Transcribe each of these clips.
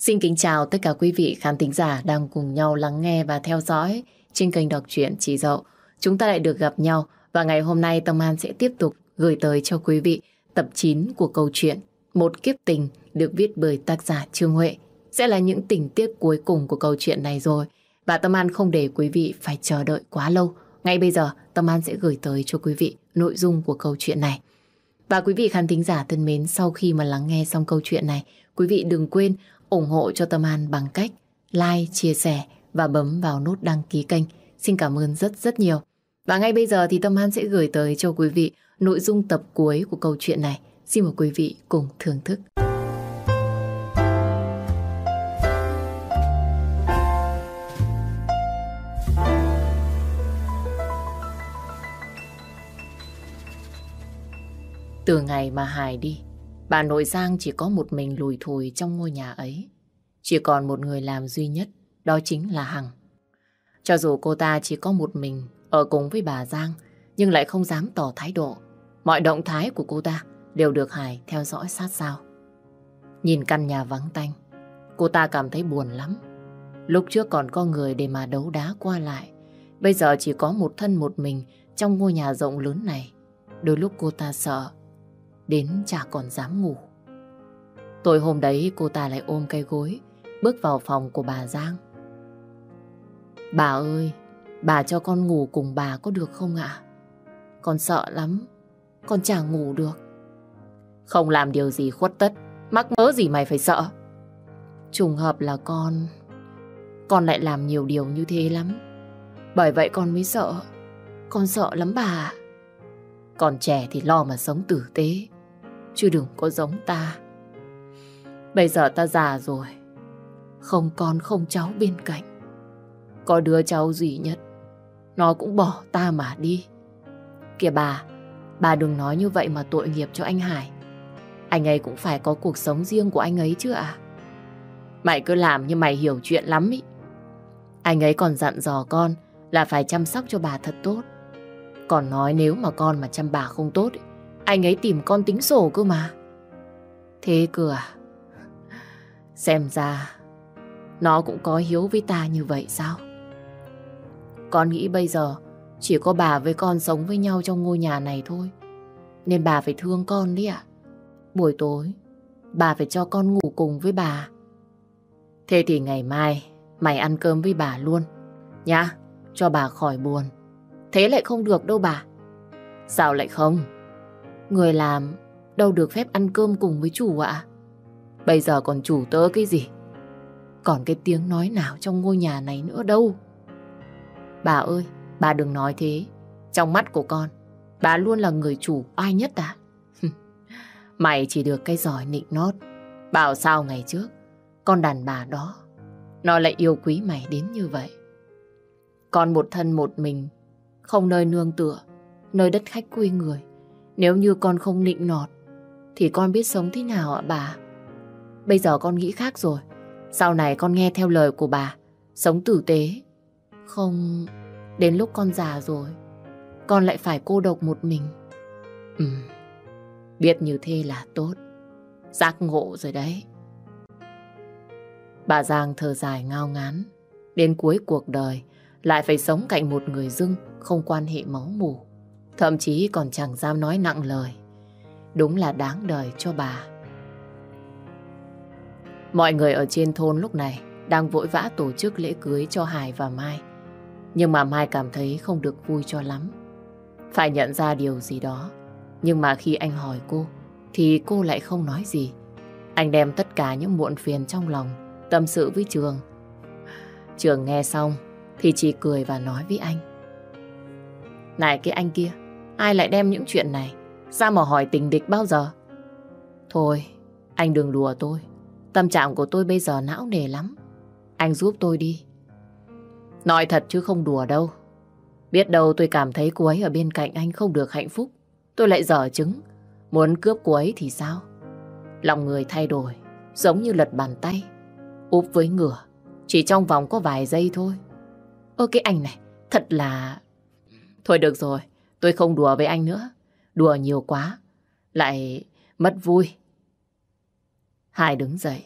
Xin kính chào tất cả quý vị khán thính giả đang cùng nhau lắng nghe và theo dõi trên kênh đọc truyện Chị Dậu. Chúng ta lại được gặp nhau và ngày hôm nay Tâm An sẽ tiếp tục gửi tới cho quý vị tập 9 của câu chuyện Một kiếp tình được viết bởi tác giả Trương Huệ. Sẽ là những tình tiết cuối cùng của câu chuyện này rồi. Và Tâm An không để quý vị phải chờ đợi quá lâu. Ngay bây giờ Tâm An sẽ gửi tới cho quý vị nội dung của câu chuyện này. Và quý vị khán thính giả thân mến, sau khi mà lắng nghe xong câu chuyện này, quý vị đừng quên ủng hộ cho Tâm An bằng cách like, chia sẻ và bấm vào nút đăng ký kênh. Xin cảm ơn rất rất nhiều. Và ngay bây giờ thì Tâm An sẽ gửi tới cho quý vị nội dung tập cuối của câu chuyện này. Xin mời quý vị cùng thưởng thức. Từ ngày mà Hải đi, bà nội Giang chỉ có một mình lủi thủi trong ngôi nhà ấy. Chỉ còn một người làm duy nhất, đó chính là Hằng. Cho dù cô ta chỉ có một mình ở cùng với bà Giang, nhưng lại không dám tỏ thái độ. Mọi động thái của cô ta đều được Hải theo dõi sát sao. Nhìn căn nhà vắng tanh, cô ta cảm thấy buồn lắm. Lúc trước còn có người để mà đấu đá qua lại, bây giờ chỉ có một thân một mình trong ngôi nhà rộng lớn này. Đôi lúc cô ta sợ đến chả còn dám ngủ. Tối hôm đấy cô ta lại ôm cái gối bước vào phòng của bà Giang. Bà ơi, bà cho con ngủ cùng bà có được không ạ? Con sợ lắm, con chả ngủ được. Không làm điều gì khuất tất, mắc mớ gì mày phải sợ. Trùng hợp là con lại làm nhiều điều như thế lắm. Bởi vậy con mới sợ. Con sợ lắm bà ạ. Còn trẻ thì lo mà sống tử tế, chứ đừng có giống ta. Bây giờ ta già rồi, không con không cháu bên cạnh. Có đứa cháu duy nhất, nó cũng bỏ ta mà đi. Kìa bà đừng nói như vậy mà tội nghiệp cho anh Hải. Anh ấy cũng phải có cuộc sống riêng của anh ấy chứ ạ. Mày cứ làm như mày hiểu chuyện lắm ý. Anh ấy còn dặn dò con là phải chăm sóc cho bà thật tốt. Còn nói nếu mà con mà chăm bà không tốt, anh ấy tìm con tính sổ cơ mà. Thế cơ à? Xem ra nó cũng có hiếu với ta như vậy sao? Con nghĩ bây giờ chỉ có bà với con sống với nhau trong ngôi nhà này thôi, nên bà phải thương con đi ạ. Buổi tối bà phải cho con ngủ cùng với bà. Thế thì ngày mai mày ăn cơm với bà luôn nhá, cho bà khỏi buồn. Thế lại không được đâu bà. Sao lại không? Người làm đâu được phép ăn cơm cùng với chủ ạ. Bây giờ còn chủ tớ cái gì? Còn cái tiếng nói nào trong ngôi nhà này nữa đâu. Bà ơi, bà đừng nói thế. Trong mắt của con, bà luôn là người chủ oai nhất à? Mày chỉ được cái giỏi nịnh nót. Bảo sao ngày trước con đàn bà đó nó lại yêu quý mày đến như vậy. Con một thân một mình, không nơi nương tựa, nơi đất khách quê người. Nếu như con không nịnh nọt thì con biết sống thế nào ạ bà? Bây giờ con nghĩ khác rồi. Sau này con nghe theo lời của bà, sống tử tế. Không, đến lúc con già rồi con lại phải cô độc một mình. Biết như thế là tốt. Giác ngộ rồi đấy. Bà Giang thở dài ngao ngán. Đến cuối cuộc đời lại phải sống cạnh một người dưng không quan hệ máu mủ. Thậm chí còn chẳng dám nói nặng lời. Đúng là đáng đời cho bà. Mọi người ở trên thôn lúc này đang vội vã tổ chức lễ cưới cho Hải và Mai. Nhưng mà Mai cảm thấy không được vui cho lắm. Phải nhận ra điều gì đó. Nhưng mà khi anh hỏi cô thì cô lại không nói gì. Anh đem tất cả những muộn phiền trong lòng tâm sự với Trường. Trường nghe xong thì chỉ cười và nói với anh. Này cái anh kia, ai lại đem những chuyện này ra mà hỏi tình địch bao giờ? Thôi, anh đừng đùa tôi. Tâm trạng của tôi bây giờ não nề lắm. Anh giúp tôi đi. Nói thật chứ không đùa đâu. Biết đâu tôi cảm thấy cô ấy ở bên cạnh anh không được hạnh phúc, tôi lại dở chứng muốn cướp cô ấy thì sao? Lòng người thay đổi giống như lật bàn tay, úp với ngửa chỉ trong vòng có vài giây thôi. Ơ cái anh này thật là... Thôi được rồi, tôi không đùa với anh nữa. Đùa nhiều quá lại mất vui. Hải đứng dậy,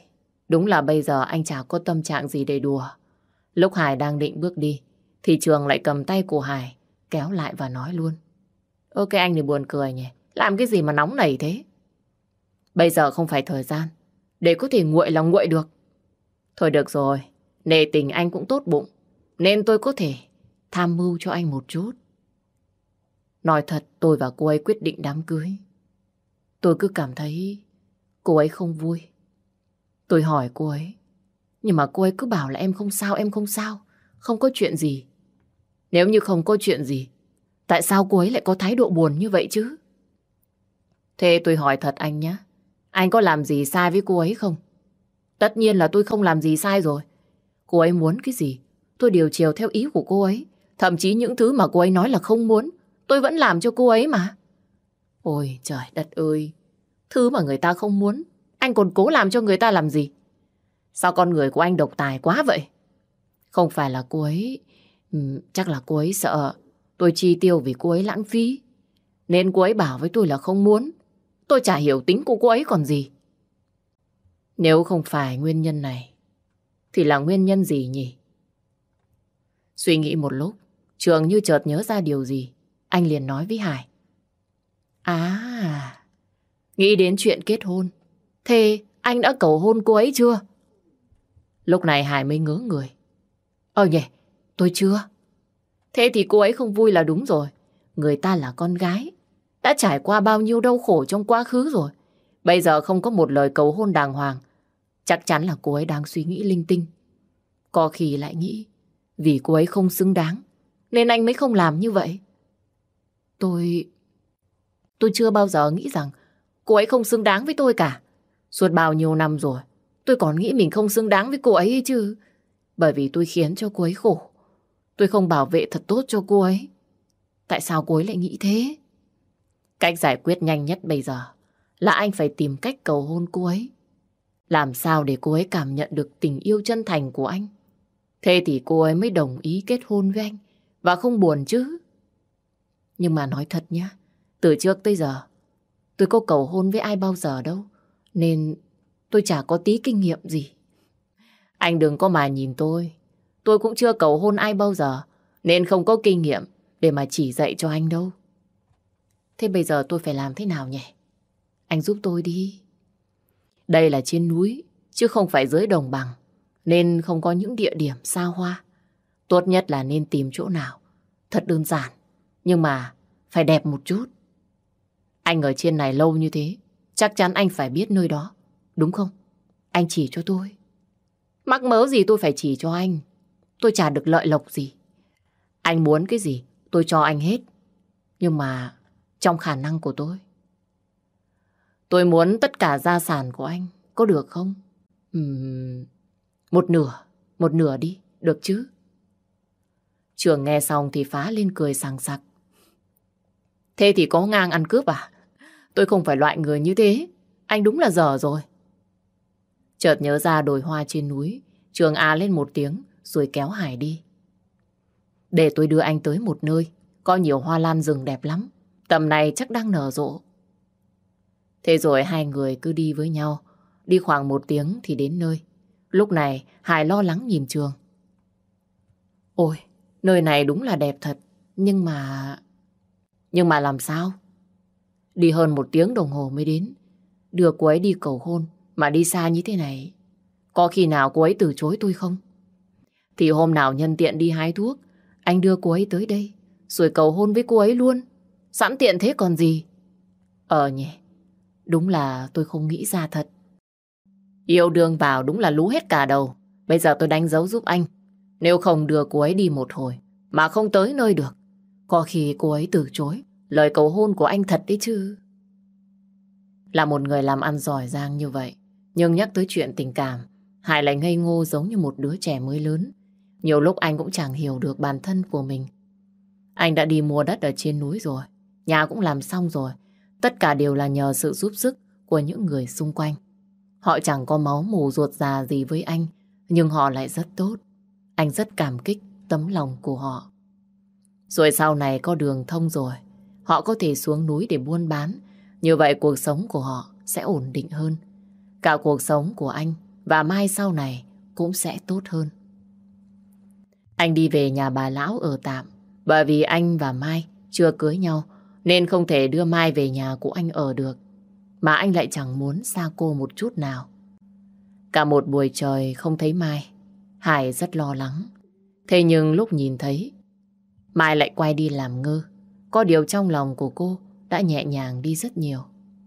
Đúng là bây giờ anh chả có tâm trạng gì để đùa. Lúc Hải đang định bước đi, thì Trường lại cầm tay của Hải, kéo lại và nói luôn. Ơ cái anh này buồn cười nhỉ, làm cái gì mà nóng nảy thế? Bây giờ không phải thời gian, để có thể nguội là nguội được. Thôi được rồi, nể tình anh cũng tốt bụng, nên tôi có thể tham mưu cho anh một chút. Nói thật, tôi và cô ấy quyết định đám cưới. Tôi cứ cảm thấy cô ấy không vui. Tôi hỏi cô ấy, nhưng mà cô ấy cứ bảo là em không sao, em không sao, không có chuyện gì. Nếu như không có chuyện gì, tại sao cô ấy lại có thái độ buồn như vậy chứ? Thế tôi hỏi thật anh nhé, anh có làm gì sai với cô ấy không? Tất nhiên là tôi không làm gì sai rồi. Cô ấy muốn cái gì, tôi điều chiều theo ý của cô ấy. Thậm chí những thứ mà cô ấy nói là không muốn, tôi vẫn làm cho cô ấy mà. Ôi trời đất ơi, thứ mà người ta không muốn, anh còn cố làm cho người ta làm gì? Sao con người của anh độc tài quá vậy? Không phải là cô ấy... chắc là cô ấy sợ tôi chi tiêu vì cô ấy lãng phí. Nên cô ấy bảo với tôi là không muốn. Tôi chả hiểu tính của cô ấy còn gì. Nếu không phải nguyên nhân này, thì là nguyên nhân gì nhỉ? Suy nghĩ một lúc, Trường như chợt nhớ ra điều gì. Anh liền nói với Hải. À, nghĩ đến chuyện kết hôn. Thế anh đã cầu hôn cô ấy chưa? Lúc này Hải mới ngớ người. Nhỉ, tôi chưa. Thế thì cô ấy không vui là đúng rồi. Người ta là con gái, đã trải qua bao nhiêu đau khổ trong quá khứ rồi. Bây giờ không có một lời cầu hôn đàng hoàng. Chắc chắn là cô ấy đang suy nghĩ linh tinh. Có khi lại nghĩ vì cô ấy không xứng đáng nên anh mới không làm như vậy. Tôi chưa bao giờ nghĩ rằng cô ấy không xứng đáng với tôi cả. Suốt bao nhiêu năm rồi, tôi còn nghĩ mình không xứng đáng với cô ấy chứ. Bởi vì tôi khiến cho cô ấy khổ. Tôi không bảo vệ thật tốt cho cô ấy. Tại sao cô ấy lại nghĩ thế? Cách giải quyết nhanh nhất bây giờ là anh phải tìm cách cầu hôn cô ấy. Làm sao để cô ấy cảm nhận được tình yêu chân thành của anh. Thế thì cô ấy mới đồng ý kết hôn với anh và không buồn chứ. Nhưng mà nói thật nhá, từ trước tới giờ tôi có cầu hôn với ai bao giờ đâu, nên tôi chả có tí kinh nghiệm gì. Anh đừng có mà nhìn tôi cũng chưa cầu hôn ai bao giờ, nên không có kinh nghiệm để mà chỉ dạy cho anh đâu. Thế bây giờ tôi phải làm thế nào nhỉ? Anh giúp tôi đi. Đây là trên núi, chứ không phải dưới đồng bằng, nên không có những địa điểm xa hoa. Tốt nhất là nên tìm chỗ nào thật đơn giản, nhưng mà phải đẹp một chút. Anh ở trên này lâu như thế, chắc chắn anh phải biết nơi đó, đúng không? Anh chỉ cho tôi. Mắc mớ gì tôi phải chỉ cho anh. Tôi chả được lợi lộc gì. Anh muốn cái gì tôi cho anh hết, nhưng mà trong khả năng của tôi. Tôi muốn tất cả gia sản của anh, có được không? Một nửa đi, được chứ? Trường nghe xong thì phá lên cười sằng sặc. Thế thì có ngang ăn cướp à? Tôi không phải loại người như thế. Anh đúng là dở rồi. Chợt nhớ ra đồi hoa trên núi, Trường à lên một tiếng rồi kéo Hải đi. Để tôi đưa anh tới một nơi có nhiều hoa lan rừng đẹp lắm. Tầm này chắc đang nở rộ. Thế rồi hai người cứ đi với nhau. Đi khoảng 1 tiếng thì đến nơi. Lúc này Hải lo lắng nhìn Trường. Ôi, nơi này đúng là đẹp thật. Nhưng mà làm sao? Đi hơn 1 tiếng đồng hồ mới đến. Đưa cô ấy đi cầu hôn mà đi xa như thế này, có khi nào cô ấy từ chối tôi không? Thì hôm nào nhân tiện đi hái thuốc, anh đưa cô ấy tới đây rồi cầu hôn với cô ấy luôn. Sẵn tiện thế còn gì. Nhỉ, đúng là tôi không nghĩ ra thật. Yêu đương vào đúng là lú hết cả đầu. Bây giờ tôi đánh dấu giúp anh. Nếu không đưa cô ấy đi một hồi mà không tới nơi được, có khi cô ấy từ chối lời cầu hôn của anh thật đấy chứ. Là một người làm ăn giỏi giang như vậy, nhưng nhắc tới chuyện tình cảm, Hải lại ngây ngô giống như một đứa trẻ mới lớn. Nhiều lúc anh cũng chẳng hiểu được bản thân của mình. Anh đã đi mua đất ở trên núi rồi, nhà cũng làm xong rồi. Tất cả đều là nhờ sự giúp sức của những người xung quanh. Họ chẳng có máu mủ ruột già gì với anh, nhưng họ lại rất tốt. Anh rất cảm kích tấm lòng của họ. Rồi sau này có đường thông rồi, họ có thể xuống núi để buôn bán. Như vậy cuộc sống của họ sẽ ổn định hơn. Cả cuộc sống của anh và Mai sau này cũng sẽ tốt hơn. Anh đi về nhà bà lão ở tạm, bởi vì anh và Mai chưa cưới nhau nên không thể đưa Mai về nhà của anh ở được. Mà anh lại chẳng muốn xa cô một chút nào. Cả một buổi trời không thấy Mai, Hải rất lo lắng. Thế nhưng lúc nhìn thấy, Mai lại quay đi làm ngơ. Có điều trong lòng của cô đã nhẹ nhàng đi rất nhiều.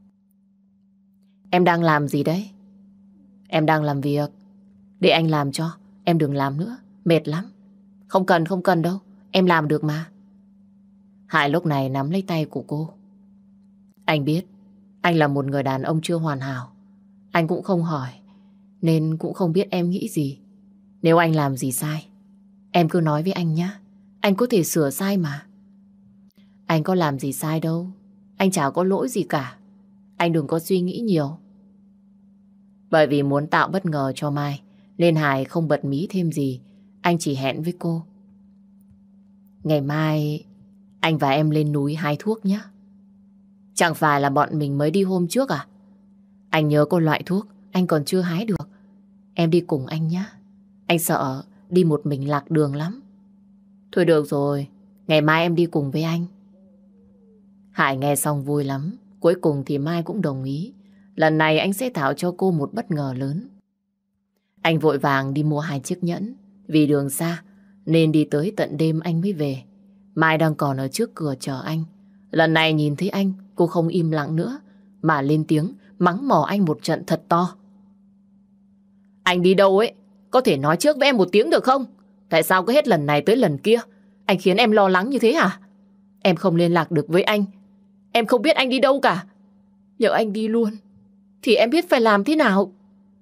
Em đang làm gì đấy? Em đang làm việc. Để anh làm cho, em đừng làm nữa, mệt lắm. Không cần đâu, em làm được mà. Hải lúc này nắm lấy tay của cô. Anh biết, anh là một người đàn ông chưa hoàn hảo. Anh cũng không hỏi, nên cũng không biết em nghĩ gì. Nếu anh làm gì sai, em cứ nói với anh nhé. Anh có thể sửa sai mà. Anh có làm gì sai đâu. Anh chả có lỗi gì cả. Anh đừng có suy nghĩ nhiều. Bởi vì muốn tạo bất ngờ cho Mai, nên Hải không bật mí thêm gì. Anh chỉ hẹn với cô. Ngày mai, anh và em lên núi hái thuốc nhé. Chẳng phải là bọn mình mới đi hôm trước à? Anh nhớ có loại thuốc anh còn chưa hái được. Em đi cùng anh nhé. Anh sợ đi một mình lạc đường lắm. Thôi được rồi, ngày mai em đi cùng với anh. Hải nghe xong vui lắm. Cuối cùng thì Mai cũng đồng ý. Lần này anh sẽ tạo cho cô một bất ngờ lớn. Anh vội vàng đi mua 2 chiếc nhẫn. Vì đường xa nên đi tới tận đêm anh mới về. Mai đang còn ở trước cửa chờ anh. Lần này nhìn thấy anh, cô không im lặng nữa mà lên tiếng mắng mỏ anh một trận thật to. Anh đi đâu ấy? Có thể nói trước với em một tiếng được không? Tại sao cứ hết lần này tới lần kia anh khiến em lo lắng như thế hả? Em không liên lạc được với anh. Em không biết anh đi đâu cả. Nhỡ anh đi luôn thì em biết phải làm thế nào?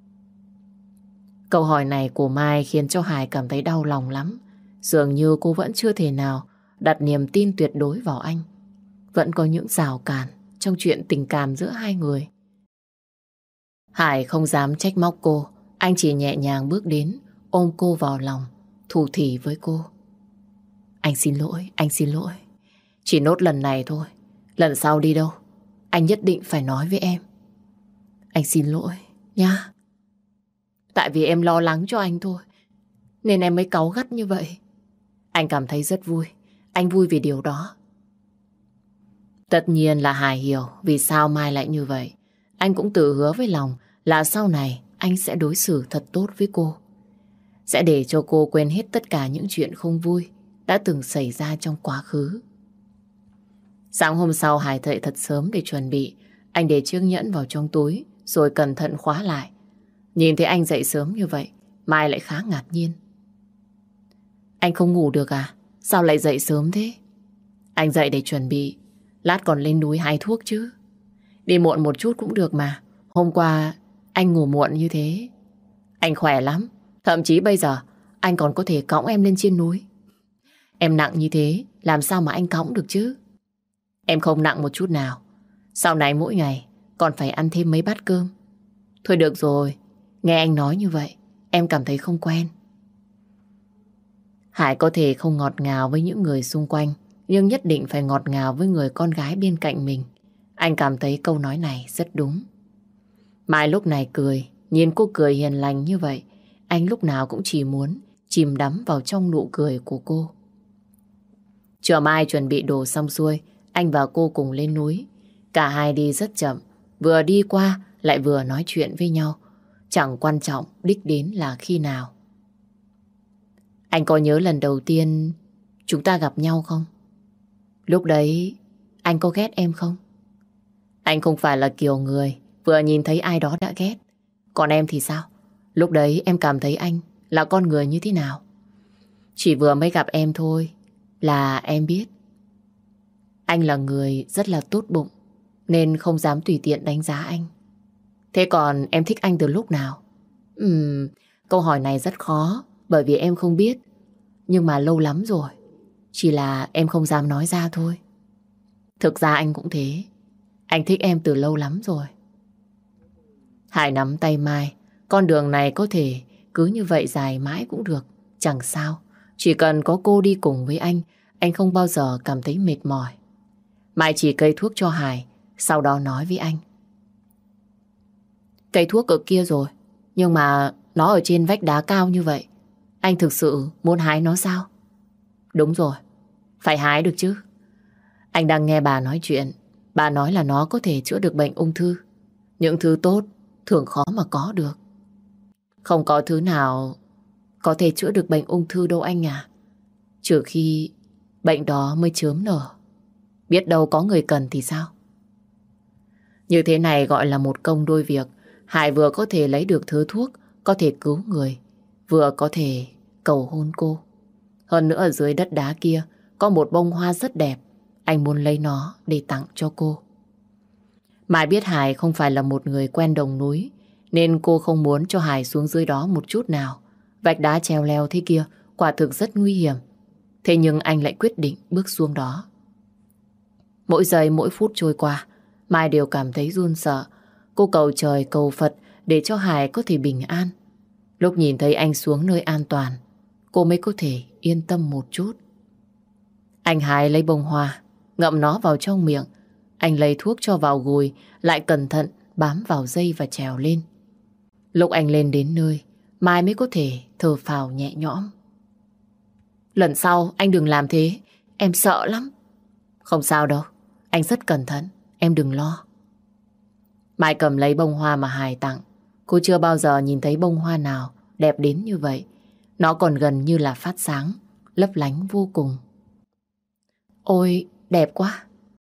Câu hỏi này của Mai khiến cho Hải cảm thấy đau lòng lắm. Dường như cô vẫn chưa thể nào đặt niềm tin tuyệt đối vào anh. Vẫn có những rào cản trong chuyện tình cảm giữa hai người. Hải không dám trách móc cô. Anh chỉ nhẹ nhàng bước đến, ôm cô vào lòng, thủ thỉ với cô. Anh xin lỗi, anh xin lỗi. Chỉ nốt lần này thôi. Lần sau đi đâu, anh nhất định phải nói với em. Anh xin lỗi, nha. Tại vì em lo lắng cho anh thôi, nên em mới cáu gắt như vậy. Anh cảm thấy rất vui. Anh vui vì điều đó. Tất nhiên là Hải hiểu vì sao Mai lại như vậy. Anh cũng tự hứa với lòng là sau này anh sẽ đối xử thật tốt với cô. Sẽ để cho cô quên hết tất cả những chuyện không vui đã từng xảy ra trong quá khứ. Sáng hôm sau Hải dậy thật sớm để chuẩn bị. Anh để chiếc nhẫn vào trong túi rồi cẩn thận khóa lại. Nhìn thấy anh dậy sớm như vậy, Mai lại khá ngạc nhiên. Anh không ngủ được à? Sao lại dậy sớm thế? Anh dậy để chuẩn bị, lát còn lên núi hái thuốc chứ. Đi muộn một chút cũng được mà. Hôm qua anh ngủ muộn như thế. Anh khỏe lắm. Thậm chí bây giờ anh còn có thể cõng em lên trên núi. Em nặng như thế, làm sao mà anh cõng được chứ? Em không nặng một chút nào. Sau này mỗi ngày còn phải ăn thêm mấy bát cơm. Thôi được rồi, nghe anh nói như vậy em cảm thấy không quen. Hải có thể không ngọt ngào với những người xung quanh, nhưng nhất định phải ngọt ngào với người con gái bên cạnh mình. Anh cảm thấy câu nói này rất đúng. Mai lúc này cười, nhìn cô cười hiền lành như vậy, anh lúc nào cũng chỉ muốn chìm đắm vào trong nụ cười của cô. Chiều Mai chuẩn bị đồ xong xuôi, anh và cô cùng lên núi. Cả hai đi rất chậm, vừa đi qua lại vừa nói chuyện với nhau. Chẳng quan trọng đích đến là khi nào. Anh có nhớ lần đầu tiên chúng ta gặp nhau không? Lúc đấy anh có ghét em không? Anh không phải là kiểu người vừa nhìn thấy ai đó đã ghét. Còn em thì sao? Lúc đấy em cảm thấy anh là con người như thế nào? Chỉ vừa mới gặp em thôi là em biết anh là người rất là tốt bụng, nên không dám tùy tiện đánh giá anh. Thế còn em thích anh từ lúc nào? Câu hỏi này rất khó, bởi vì em không biết. Nhưng mà lâu lắm rồi, chỉ là em không dám nói ra thôi. Thực ra anh cũng thế. Anh thích em từ lâu lắm rồi. Hải nắm tay Mai. Con đường này có thể cứ như vậy dài mãi cũng được, chẳng sao. Chỉ cần có cô đi cùng với anh không bao giờ cảm thấy mệt mỏi. Mai chỉ cây thuốc cho Hải, sau đó nói với anh. Cây thuốc ở kia rồi, Nhưng mà nó ở trên vách đá cao như vậy, anh thực sự muốn hái nó sao? Đúng rồi, phải hái được chứ. Anh đang nghe bà nói chuyện. Bà nói là nó có thể chữa được bệnh ung thư. Những thứ tốt thường khó mà có được. Không có thứ nào có thể chữa được bệnh ung thư đâu anh à. Trừ khi bệnh đó mới chớm nở. Biết đâu có người cần thì sao? Như thế này gọi là một công đôi việc. Hải vừa có thể lấy được thứ thuốc có thể cứu người, vừa có thể cầu hôn cô. Hơn nữa ở dưới đất đá kia có một bông hoa rất đẹp. Anh muốn lấy nó để tặng cho cô. Mai biết Hải không phải là một người quen đồng núi, nên cô không muốn cho Hải xuống dưới đó một chút nào. Vách đá treo leo thế kia quả thực rất nguy hiểm. Thế nhưng anh lại quyết định bước xuống đó. Mỗi giây mỗi phút trôi qua, Mai đều cảm thấy run sợ. Cô cầu trời cầu Phật để cho Hải có thể bình an. Lúc nhìn thấy anh xuống nơi an toàn, cô mới có thể yên tâm một chút. Anh Hải lấy bông hoa, ngậm nó vào trong miệng. Anh lấy thuốc cho vào gùi, lại cẩn thận bám vào dây và trèo lên. Lúc anh lên đến nơi, Mai mới có thể thở phào nhẹ nhõm. Lần sau anh đừng làm thế, em sợ lắm. Không sao đâu, anh rất cẩn thận, em đừng lo. Mai cầm lấy bông hoa mà Hải tặng. Cô chưa bao giờ nhìn thấy bông hoa nào đẹp đến như vậy. Nó còn gần như là phát sáng, lấp lánh vô cùng. Ôi, đẹp quá.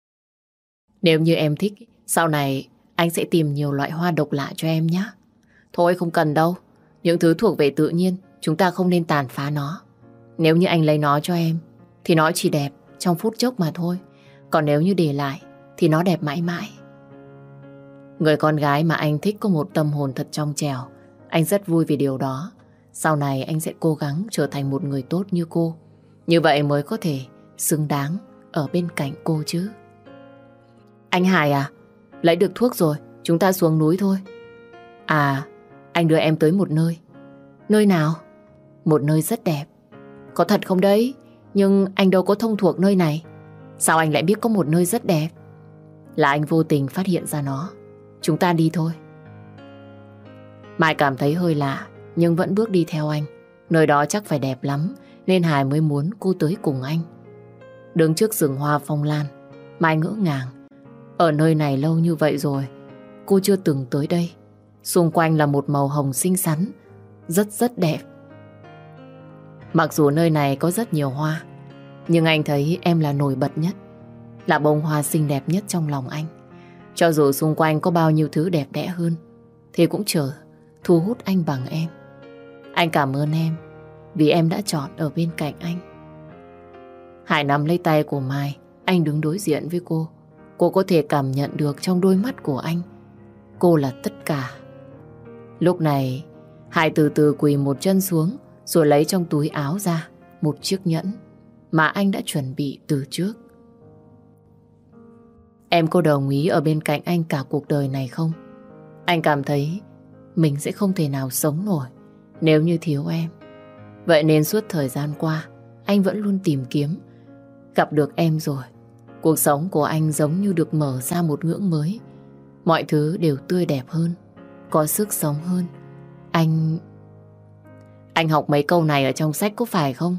Nếu như em thích, sau này anh sẽ tìm nhiều loại hoa độc lạ cho em nhé. Thôi không cần đâu, những thứ thuộc về tự nhiên, chúng ta không nên tàn phá nó. Nếu như anh lấy nó cho em, thì nó chỉ đẹp trong phút chốc mà thôi. Còn nếu như để lại, thì nó đẹp mãi mãi. Người con gái mà anh thích có một tâm hồn thật trong trẻo. Anh rất vui vì điều đó. Sau này anh sẽ cố gắng trở thành một người tốt như cô. Như vậy mới có thể xứng đáng ở bên cạnh cô chứ. Anh Hải à, lấy được thuốc rồi, chúng ta xuống núi thôi. À, anh đưa em tới một nơi. Nơi nào? Một nơi rất đẹp. Có thật không đấy? Nhưng anh đâu có thông thuộc nơi này. Sao anh lại biết có một nơi rất đẹp? Là anh vô tình phát hiện ra nó. Chúng ta đi thôi. Mai cảm thấy hơi lạ, nhưng vẫn bước đi theo anh. Nơi đó chắc phải đẹp lắm, nên Hải mới muốn cô tới cùng anh. Đứng trước rừng hoa phong lan, Mai ngỡ ngàng. Ở nơi này lâu như vậy rồi, cô chưa từng tới đây. Xung quanh là một màu hồng xinh xắn, rất rất đẹp. Mặc dù nơi này có rất nhiều hoa, nhưng anh thấy em là nổi bật nhất, là bông hoa xinh đẹp nhất trong lòng anh. Cho dù xung quanh có bao nhiêu thứ đẹp đẽ hơn, thì cũng chờ thu hút anh bằng em. Anh cảm ơn em vì em đã chọn ở bên cạnh anh. Hải nắm lấy tay của Mai. Anh đứng đối diện với cô. Cô có thể cảm nhận được trong đôi mắt của anh, cô là tất cả. Lúc này Hải từ từ quỳ một chân xuống, rồi lấy trong túi áo ra một chiếc nhẫn mà anh đã chuẩn bị từ trước. Em có đồng ý ở bên cạnh anh cả cuộc đời này không? Anh cảm thấy mình sẽ không thể nào sống nổi nếu như thiếu em. Vậy nên suốt thời gian qua, anh vẫn luôn tìm kiếm. Gặp được em rồi, cuộc sống của anh giống như được mở ra một ngưỡng mới. Mọi thứ đều tươi đẹp hơn, có sức sống hơn. Anh học mấy câu này ở trong sách có phải không?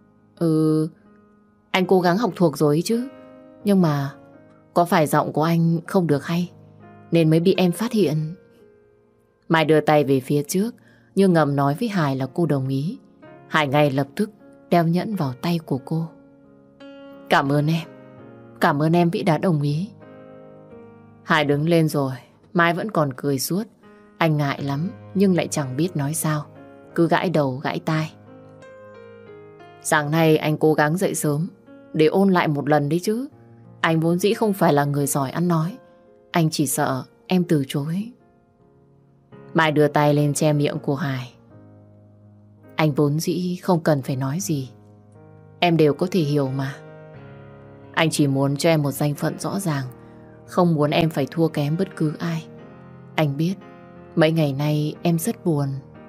Anh cố gắng học thuộc rồi chứ. Nhưng mà có phải giọng của anh không được hay nên mới bị em phát hiện? Mai đưa tay về phía trước, nhưng ngầm nói với Hải là cô đồng ý. Hải ngay lập tức đeo nhẫn vào tay của cô. Cảm ơn em. Cảm ơn em vì đã đồng ý. Hải đứng lên rồi, Mai vẫn còn cười suốt. Anh ngại lắm nhưng lại chẳng biết nói sao, cứ gãi đầu gãi tai. Sáng nay anh cố gắng dậy sớm để ôn lại một lần đấy chứ. Anh vốn dĩ không phải là người giỏi ăn nói. Anh chỉ sợ em từ chối. Mai đưa tay lên che miệng của Hải. Anh vốn dĩ không cần phải nói gì, em đều có thể hiểu mà. Anh chỉ muốn cho em một danh phận rõ ràng, không muốn em phải thua kém bất cứ ai. Anh biết mấy ngày nay em rất buồn.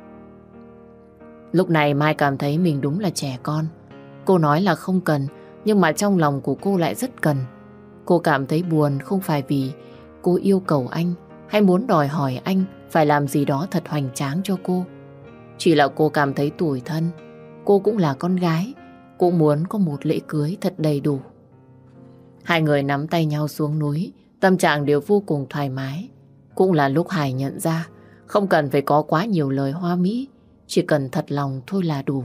Lúc này Mai cảm thấy mình đúng là trẻ con. Cô nói là không cần, nhưng mà trong lòng của cô lại rất cần. Cô cảm thấy buồn không phải vì cô yêu cầu anh, hay muốn đòi hỏi anh phải làm gì đó thật hoành tráng cho cô. Chỉ là cô cảm thấy tủi thân. Cô cũng là con gái, cũng muốn có một lễ cưới thật đầy đủ. Hai người nắm tay nhau xuống núi, tâm trạng đều vô cùng thoải mái. Cũng là lúc Hải nhận ra không cần phải có quá nhiều lời hoa mỹ, chỉ cần thật lòng thôi là đủ.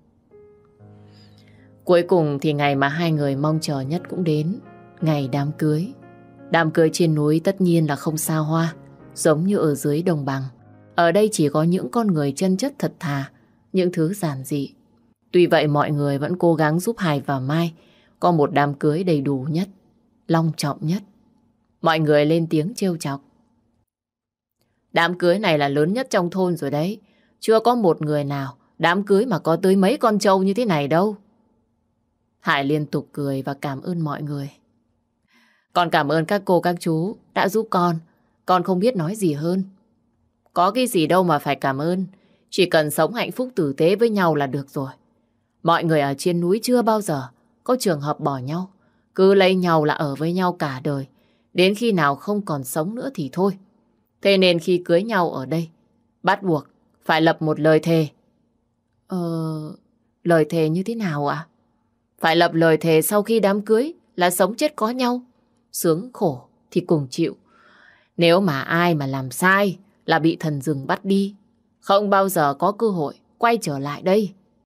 Cuối cùng thì ngày mà hai người mong chờ nhất cũng đến, ngày đám cưới. Đám cưới trên núi tất nhiên là không xa hoa, giống như ở dưới đồng bằng. Ở đây chỉ có những con người chân chất thật thà, những thứ giản dị. Tuy vậy mọi người vẫn cố gắng giúp Hải và Mai có một đám cưới đầy đủ nhất, long trọng nhất. Mọi người lên tiếng trêu chọc. Đám cưới này là lớn nhất trong thôn rồi đấy. Chưa có một người nào đám cưới mà có tới mấy con trâu như thế này đâu. Hải liên tục cười và cảm ơn mọi người. Con cảm ơn các cô các chú đã giúp con không biết nói gì hơn. Có cái gì đâu mà phải cảm ơn, chỉ cần sống hạnh phúc tử tế với nhau là được rồi. Mọi người ở trên núi chưa bao giờ có trường hợp bỏ nhau, cứ lấy nhau là ở với nhau cả đời, đến khi nào không còn sống nữa thì thôi. Thế nên khi cưới nhau ở đây, bắt buộc phải lập một lời thề. Lời thề như thế nào ạ? Phải lập lời thề sau khi đám cưới là sống chết có nhau, sướng khổ thì cùng chịu. Nếu mà ai mà làm sai là bị thần rừng bắt đi, không bao giờ có cơ hội quay trở lại đây.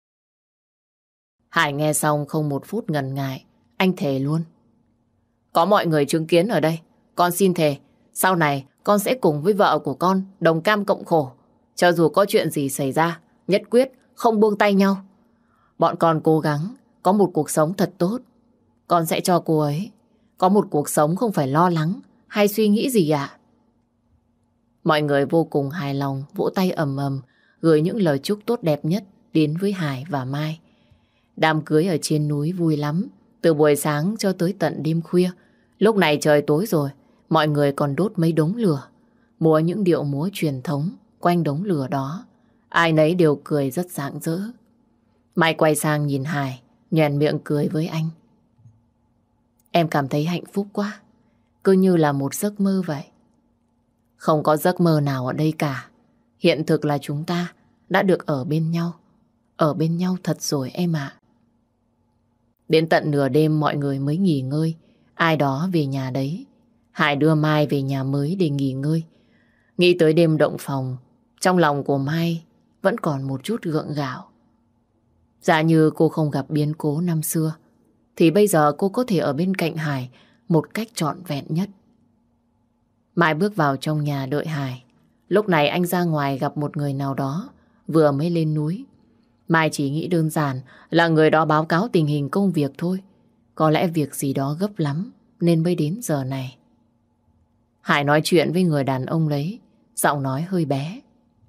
Hải nghe xong không một phút ngần ngại, anh thề luôn. Có mọi người chứng kiến ở đây, con xin thề, sau này con sẽ cùng với vợ của con đồng cam cộng khổ. Cho dù có chuyện gì xảy ra, nhất quyết không buông tay nhau. Bọn con cố gắng có một cuộc sống thật tốt. Con sẽ cho cô ấy có một cuộc sống không phải lo lắng hay suy nghĩ gì ạ. Mọi người vô cùng hài lòng, vỗ tay ầm ầm, gửi những lời chúc tốt đẹp nhất đến với Hải và Mai. Đám cưới ở trên núi vui lắm, từ buổi sáng cho tới tận đêm khuya. Lúc này trời tối rồi, mọi người còn đốt mấy đống lửa, múa những điệu múa truyền thống quanh đống lửa đó. Ai nấy đều cười rất rạng rỡ. Mai quay sang nhìn Hải, nhoẻn miệng cười với anh. Em cảm thấy hạnh phúc quá, cứ như là một giấc mơ vậy. Không có giấc mơ nào ở đây cả. Hiện thực là chúng ta đã được ở bên nhau. Ở bên nhau thật rồi em ạ. Đến tận nửa đêm mọi người mới nghỉ ngơi. Ai đó về nhà đấy. Hải đưa Mai về nhà mới để nghỉ ngơi. Nghĩ tới đêm động phòng, trong lòng của Mai vẫn còn một chút gượng gạo. Giả như cô không gặp biến cố năm xưa, thì bây giờ cô có thể ở bên cạnh Hải một cách trọn vẹn nhất. Mai bước vào trong nhà đợi Hải. Lúc này anh ra ngoài gặp một người nào đó, vừa mới lên núi. Mai chỉ nghĩ đơn giản là người đó báo cáo tình hình công việc thôi. Có lẽ việc gì đó gấp lắm nên mới đến giờ này. Hải nói chuyện với người đàn ông đấy, giọng nói hơi bé.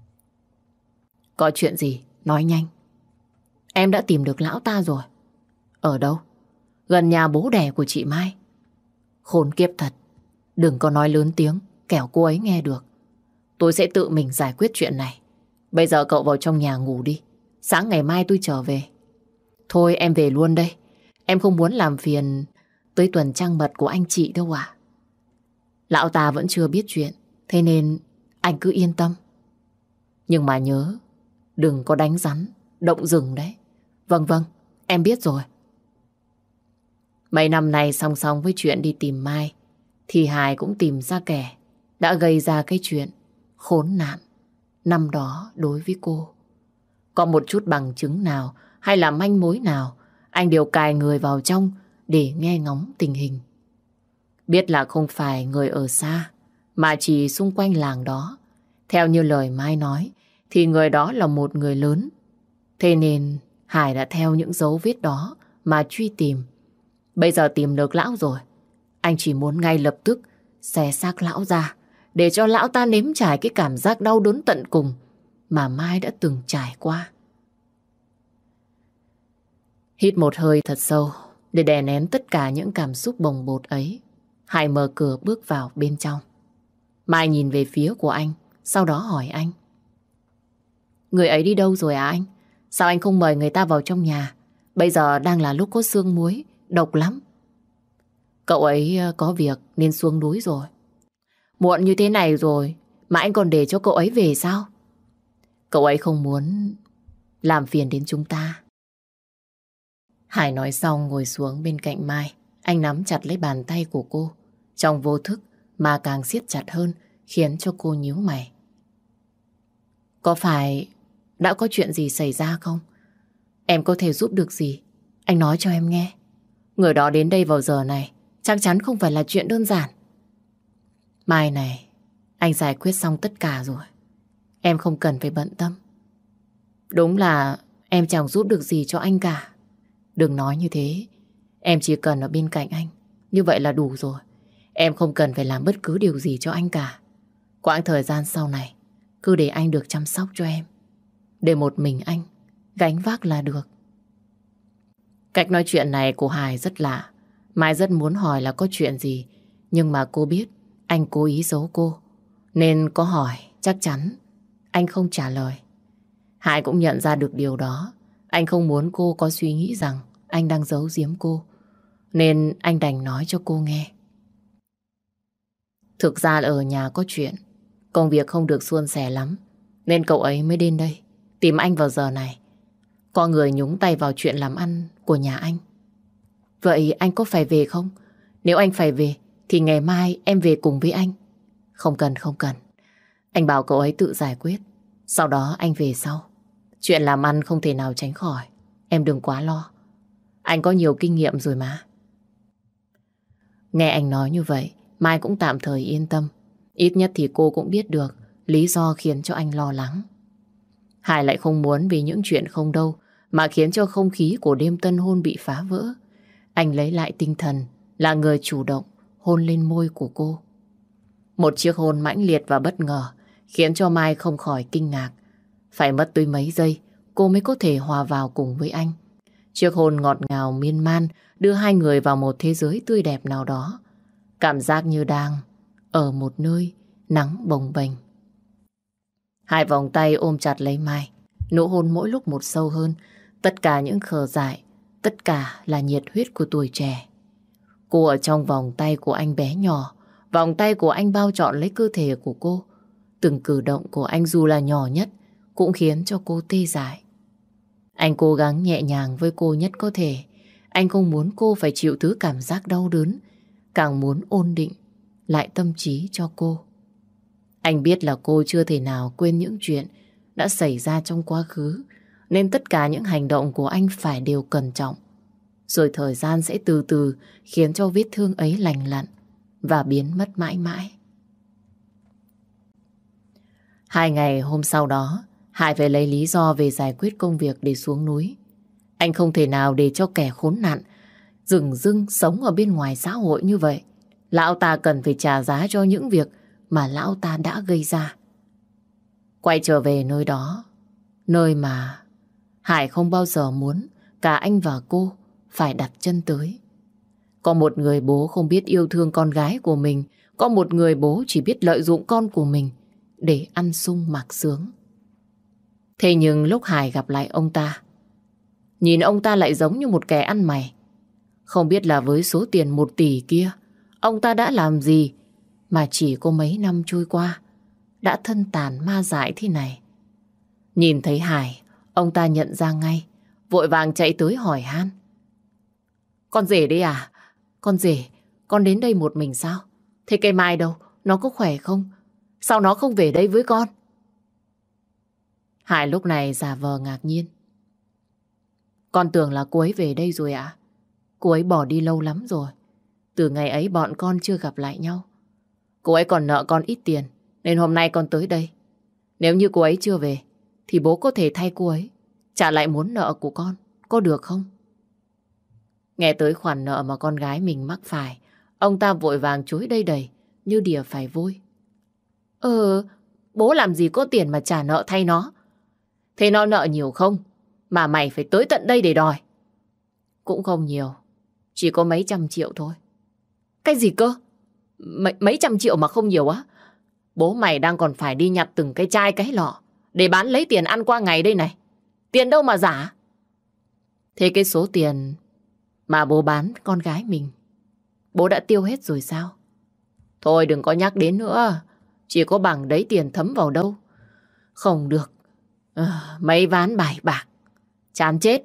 Có chuyện gì? Nói nhanh. Em đã tìm được lão ta rồi. Ở đâu? Gần nhà bố đẻ của chị Mai. Khốn kiếp thật. Đừng có nói lớn tiếng, kẻo cô ấy nghe được. Tôi sẽ tự mình giải quyết chuyện này. Bây giờ cậu vào trong nhà ngủ đi. Sáng ngày mai tôi trở về. Thôi em về luôn đây. Em không muốn làm phiền tới tuần trăng mật của anh chị đâu ạ. Lão ta vẫn chưa biết chuyện, thế nên anh cứ yên tâm. Nhưng mà nhớ, đừng có đánh rắn, động rừng đấy. Vâng vâng, em biết rồi. Mấy năm nay song song với chuyện đi tìm Mai, thì Hải cũng tìm ra kẻ đã gây ra cái chuyện khốn nạn năm đó đối với cô. Có một chút bằng chứng nào hay là manh mối nào, anh đều cài người vào trong để nghe ngóng tình hình. Biết là không phải người ở xa, mà chỉ xung quanh làng đó. Theo như lời Mai nói, thì người đó là một người lớn. Thế nên Hải đã theo những dấu vết đó mà truy tìm. Bây giờ tìm được lão rồi, anh chỉ muốn ngay lập tức xé xác lão ra, để cho lão ta nếm trải cái cảm giác đau đớn tận cùng mà Mai đã từng trải qua. Hít một hơi thật sâu để đè nén tất cả những cảm xúc bồng bột ấy. Hải mở cửa bước vào bên trong. Mai nhìn về phía của anh, sau đó hỏi anh. Người ấy đi đâu rồi à anh? Sao anh không mời người ta vào trong nhà? Bây giờ đang là lúc có sương muối, độc lắm. Cậu ấy có việc nên xuống núi rồi. Muộn như thế này rồi mà anh còn để cho cậu ấy về sao? Cậu ấy không muốn làm phiền đến chúng ta. Hải nói xong ngồi xuống bên cạnh Mai. Anh nắm chặt lấy bàn tay của cô. Trong vô thức mà càng siết chặt hơn, khiến cho cô nhíu mày. Có phải đã có chuyện gì xảy ra không? Em có thể giúp được gì? Anh nói cho em nghe. Người đó đến đây vào giờ này chắc chắn không phải là chuyện đơn giản. Mai này, anh giải quyết xong tất cả rồi. Em không cần phải bận tâm. Đúng là em chẳng giúp được gì cho anh cả. Đừng nói như thế. Em chỉ cần ở bên cạnh anh, như vậy là đủ rồi. Em không cần phải làm bất cứ điều gì cho anh cả. Quãng thời gian sau này cứ để anh được chăm sóc cho em. Để một mình anh gánh vác là được. Cách nói chuyện này của Hải rất lạ. Mai rất muốn hỏi là có chuyện gì, nhưng mà cô biết anh cố ý giấu cô, nên có hỏi chắc chắn anh không trả lời. Hải cũng nhận ra được điều đó. Anh không muốn cô có suy nghĩ rằng anh đang giấu giếm cô, nên anh đành nói cho cô nghe. Thực ra là ở nhà có chuyện, công việc không được suôn sẻ lắm, nên cậu ấy mới đến đây tìm anh vào giờ này. Có người nhúng tay vào chuyện làm ăn của nhà anh. Vậy anh có phải về không? Nếu anh phải về thì ngày mai em về cùng với anh. Không cần, không cần. Anh bảo cậu ấy tự giải quyết. Sau đó anh về sau. Chuyện làm ăn không thể nào tránh khỏi. Em đừng quá lo. Anh có nhiều kinh nghiệm rồi mà. Nghe anh nói như vậy, Mai cũng tạm thời yên tâm. Ít nhất thì cô cũng biết được lý do khiến cho anh lo lắng. Hải lại không muốn vì những chuyện không đâu mà khiến cho không khí của đêm tân hôn bị phá vỡ. Anh lấy lại tinh thần, là người chủ động hôn lên môi của cô. Một chiếc hôn mãnh liệt và bất ngờ khiến cho Mai không khỏi kinh ngạc. Phải mất tới mấy giây cô mới có thể hòa vào cùng với anh. Chiếc hôn ngọt ngào miên man đưa hai người vào một thế giới tươi đẹp nào đó. Cảm giác như đang ở một nơi nắng bồng bềnh. Hai vòng tay ôm chặt lấy Mai, nụ hôn mỗi lúc một sâu hơn. Tất cả những khờ dại, tất cả là nhiệt huyết của tuổi trẻ. Cô ở trong vòng tay của anh bé nhỏ, vòng tay của anh bao trọn lấy cơ thể của cô. Từng cử động của anh dù là nhỏ nhất cũng khiến cho cô tê dại. Anh cố gắng nhẹ nhàng với cô nhất có thể. Anh không muốn cô phải chịu thứ cảm giác đau đớn, càng muốn ổn định lại tâm trí cho cô. Anh biết là cô chưa thể nào quên những chuyện đã xảy ra trong quá khứ, nên tất cả những hành động của anh phải đều cẩn trọng. Rồi thời gian sẽ từ từ khiến cho vết thương ấy lành lặn và biến mất mãi mãi. 2 ngày hôm sau đó, Hải phải lấy lý do về giải quyết công việc để xuống núi. Anh không thể nào để cho kẻ khốn nạn dửng dưng sống ở bên ngoài xã hội như vậy. Lão ta cần phải trả giá cho những việc mà lão ta đã gây ra. Quay trở về nơi đó, nơi mà Hải không bao giờ muốn cả anh và cô phải đặt chân tới. Có một người bố không biết yêu thương con gái của mình, có một người bố chỉ biết lợi dụng con của mình để ăn sung mặc sướng. Thế nhưng lúc Hải gặp lại ông ta, nhìn ông ta lại giống như một kẻ ăn mày. Không biết là với số tiền 1 tỷ kia, ông ta đã làm gì mà chỉ có mấy năm trôi qua đã thân tàn ma dại thế này. Nhìn thấy Hải, ông ta nhận ra ngay, vội vàng chạy tới hỏi han. Con rể đấy à? Con rể, con đến đây một mình sao? Thế cây Mai đâu? Nó có khỏe không? Sao nó không về đây với con? Hải lúc này giả vờ ngạc nhiên. Con tưởng là cô ấy về đây rồi ạ. Cô ấy bỏ đi lâu lắm rồi. Từ ngày ấy bọn con chưa gặp lại nhau. Cô ấy còn nợ con ít tiền, nên hôm nay con tới đây. Nếu như cô ấy chưa về thì bố có thể thay cô ấy trả lại món nợ của con, có được không? Nghe tới khoản nợ mà con gái mình mắc phải, ông ta vội vàng chối đây đầy như đỉa phải vôi. Bố làm gì có tiền mà trả nợ thay nó? Thế nó nợ nhiều không mà mày phải tới tận đây để đòi? Cũng không nhiều, chỉ có mấy trăm triệu thôi. Cái gì cơ? Mấy trăm triệu mà không nhiều á? Bố mày đang còn phải đi nhặt từng cái chai cái lọ để bán lấy tiền ăn qua ngày đây này. Tiền đâu mà giả? Thế cái số tiền mà bố bán con gái mình, bố đã tiêu hết rồi sao? Thôi đừng có nhắc đến nữa. Chỉ có bằng đấy tiền thấm vào đâu. Không được. Mấy ván bài bạc. Chán chết.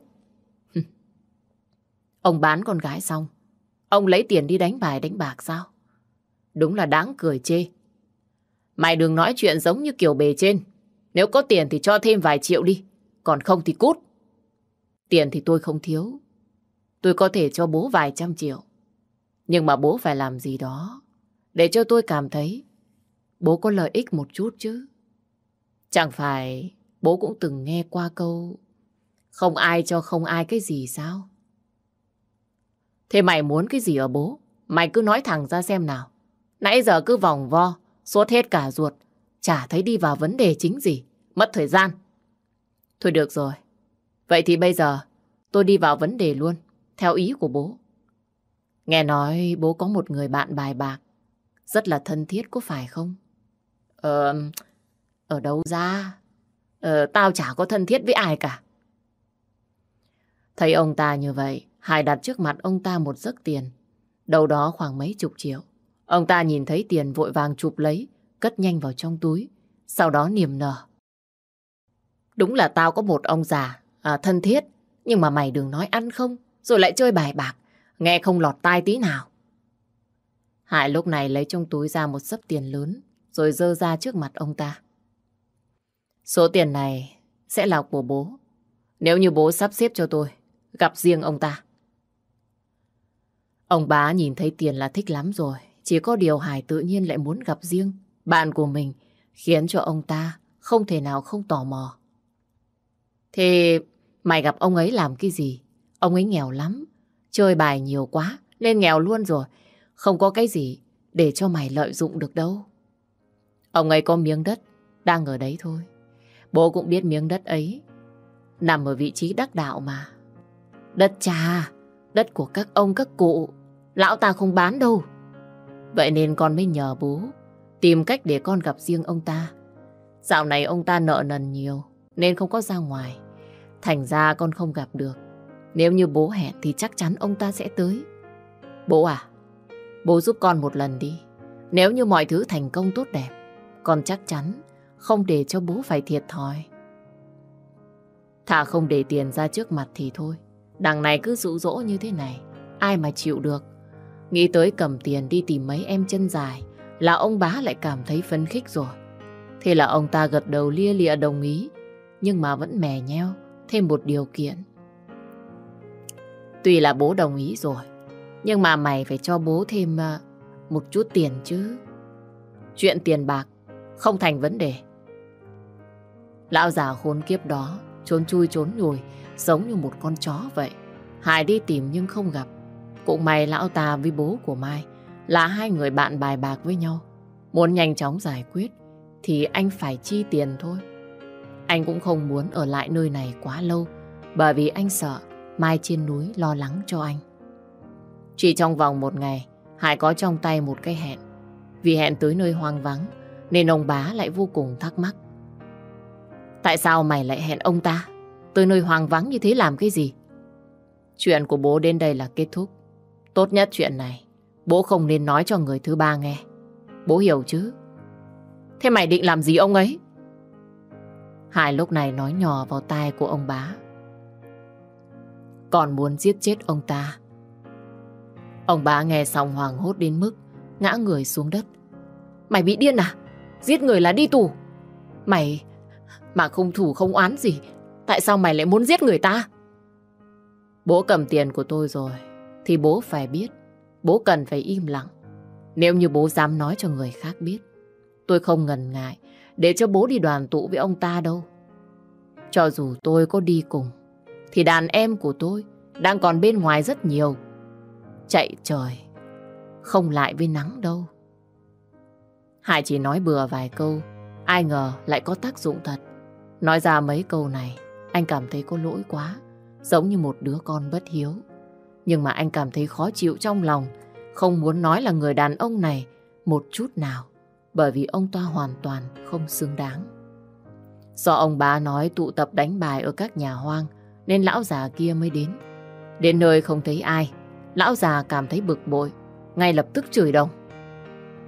Ông bán con gái xong, ông lấy tiền đi đánh bài đánh bạc sao? Đúng là đáng cười chê. Mày đừng nói chuyện giống như kiểu bề trên. Nếu có tiền thì cho thêm vài triệu đi. Còn không thì cút. Tiền thì tôi không thiếu. Tôi có thể cho bố vài trăm triệu. Nhưng mà bố phải làm gì đó để cho tôi cảm thấy bố có lợi ích một chút chứ. Chẳng phải bố cũng từng nghe qua câu không ai cho không ai cái gì sao? Thế mày muốn cái gì ở bố? Mày cứ nói thẳng ra xem nào. Nãy giờ cứ vòng vo, sốt hết cả ruột. Chả thấy đi vào vấn đề chính gì. Mất thời gian. Thôi được rồi. Vậy thì bây giờ tôi đi vào vấn đề luôn. Theo ý của bố. Nghe nói bố có một người bạn bài bạc. Rất là thân thiết có phải không? Ở đâu ra? Tao chả có thân thiết với ai cả. Thấy ông ta như vậy, Hải đặt trước mặt ông ta một xấp tiền. Đâu đó khoảng mấy chục triệu. Ông ta nhìn thấy tiền vội vàng chụp lấy, cất nhanh vào trong túi. Sau đó niềm nở. Đúng là tao có một ông già thân thiết. Nhưng mà mày đừng nói ăn không, rồi lại chơi bài bạc. Nghe không lọt tai tí nào. Hải lúc này lấy trong túi ra một xấp tiền lớn, rồi giơ ra trước mặt ông ta. Số tiền này sẽ là của bố. Nếu như bố sắp xếp cho tôi gặp riêng ông ta. Ông bá nhìn thấy tiền là thích lắm rồi. Chỉ có điều Hải tự nhiên lại muốn gặp riêng bạn của mình, khiến cho ông ta không thể nào không tò mò. Thế mày gặp ông ấy làm cái gì? Ông ấy nghèo lắm, chơi bài nhiều quá nên nghèo luôn rồi. Không có cái gì để cho mày lợi dụng được đâu. Ông ấy có miếng đất đang ở đấy thôi. Bố cũng biết miếng đất ấy nằm ở vị trí đắc đạo mà. Đất cha, đất của các ông các cụ, lão ta không bán đâu. Vậy nên con mới nhờ bố tìm cách để con gặp riêng ông ta. Dạo này ông ta nợ nần nhiều nên không có ra ngoài. Thành ra con không gặp được. Nếu như bố hẹn thì chắc chắn ông ta sẽ tới. Bố à, bố giúp con một lần đi. Nếu như mọi thứ thành công tốt đẹp, con chắc chắn không để cho bố phải thiệt thòi. Thà không để tiền ra trước mặt thì thôi. Đằng này cứ dụ dỗ như thế này, ai mà chịu được. Nghĩ tới cầm tiền đi tìm mấy em chân dài là ông bá lại cảm thấy phấn khích rồi. Thế là ông ta gật đầu lia lịa đồng ý. Nhưng mà vẫn mè nheo thêm một điều kiện. Tuy là bố đồng ý rồi, nhưng mà mày phải cho bố thêm một chút tiền chứ. Chuyện tiền bạc không thành vấn đề. Lão già khốn kiếp đó trốn chui trốn nhùi, giống như một con chó vậy. Hải đi tìm nhưng không gặp. Cũng may lão ta với bố của Mai là hai người bạn bài bạc với nhau. Muốn nhanh chóng giải quyết thì anh phải chi tiền thôi. Anh cũng không muốn ở lại nơi này quá lâu, bởi vì anh sợ Mai trên núi lo lắng cho anh. Chỉ trong vòng một ngày, Hải có trong tay một cái hẹn. Vì hẹn tới nơi hoang vắng nên ông bá lại vô cùng thắc mắc. Tại sao mày lại hẹn ông ta tới nơi hoang vắng như thế làm cái gì? Chuyện của bố đến đây là kết thúc. Tốt nhất chuyện này bố không nên nói cho người thứ ba nghe. Bố hiểu chứ? Thế mày định làm gì ông ấy? Hải lúc này nói nhỏ vào tai của ông bá. Còn muốn giết chết ông ta. Ông bá nghe xong hoảng hốt đến mức ngã người xuống đất. Mày bị điên à? Giết người là đi tù. Mày mà không thủ không oán gì, tại sao mày lại muốn giết người ta? Bố cầm tiền của tôi rồi thì bố phải biết. Bố cần phải im lặng. Nếu như bố dám nói cho người khác biết, tôi không ngần ngại để cho bố đi đoàn tụ với ông ta đâu. Cho dù tôi có đi cùng thì đàn em của tôi đang còn bên ngoài rất nhiều. Chạy trời không lại với nắng đâu. Hải chỉ nói bừa vài câu, ai ngờ lại có tác dụng thật. Nói ra mấy câu này, anh cảm thấy có lỗi quá, giống như một đứa con bất hiếu. Nhưng mà anh cảm thấy khó chịu trong lòng, không muốn nói là người đàn ông này một chút nào, bởi vì ông ta hoàn toàn không xứng đáng. Do ông bá nói tụ tập đánh bài ở các nhà hoang, nên lão già kia mới đến. Đến nơi không thấy ai, lão già cảm thấy bực bội, ngay lập tức chửi đồng.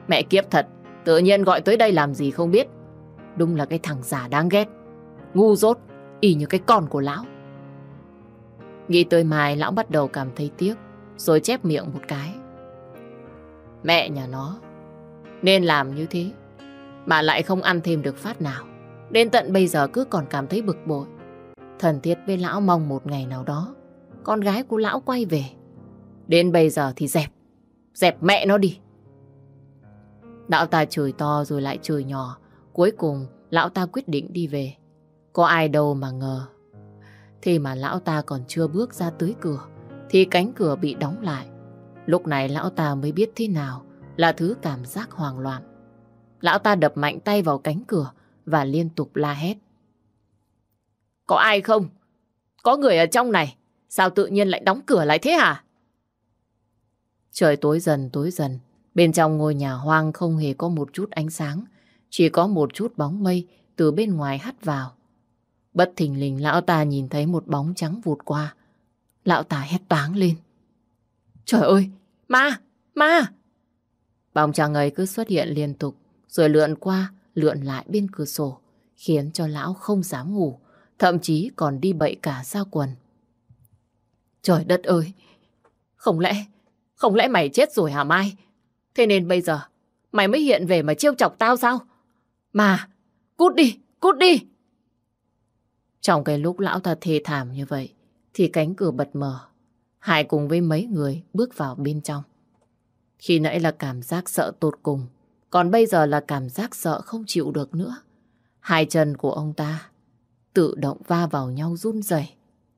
Mẹ kiếp thật, tự nhiên gọi tới đây làm gì không biết. Đúng là cái thằng già đáng ghét, ngu dốt, y như cái con của lão. Nghĩ tới Mai, lão bắt đầu cảm thấy tiếc, rồi chép miệng một cái. Mẹ nhà nó nên làm như thế mà lại không ăn thêm được phát nào. Đến tận bây giờ cứ còn cảm thấy bực bội. Thần thiết với lão mong một ngày nào đó con gái của lão quay về. Đến bây giờ thì dẹp mẹ nó đi. Lão ta chửi to rồi lại chửi nhỏ. Cuối cùng lão ta quyết định đi về. Có ai đâu mà ngờ. Thì mà lão ta còn chưa bước ra tới cửa thì cánh cửa bị đóng lại. Lúc này lão ta mới biết thế nào là thứ cảm giác hoang loạn. Lão ta đập mạnh tay vào cánh cửa và liên tục la hét. Có ai không? Có người ở trong này. Sao tự nhiên lại đóng cửa lại thế hả? Trời tối dần. Bên trong ngôi nhà hoang không hề có một chút ánh sáng. Chỉ có một chút bóng mây từ bên ngoài hắt vào. Bất thình lình lão ta nhìn thấy một bóng trắng vụt qua. Lão ta hét toáng lên. Trời ơi! Ma! Bóng trắng ấy cứ xuất hiện liên tục, rồi lượn qua, lượn lại bên cửa sổ, khiến cho lão không dám ngủ, thậm chí còn đi bậy cả ra quần. Trời đất ơi! Không lẽ mày chết rồi hả Mai? Thế nên bây giờ mày mới hiện về mà trêu chọc tao sao? Mà! Cút đi! Trong cái lúc lão ta thê thảm như vậy, thì cánh cửa bật mở. Hải cùng với mấy người bước vào bên trong. Khi nãy là cảm giác sợ tột cùng, còn bây giờ là cảm giác sợ không chịu được nữa. Hai chân của ông ta tự động va vào nhau run rẩy.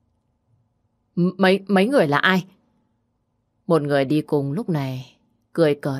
Mấy người là ai? Một người đi cùng lúc này cười cợt.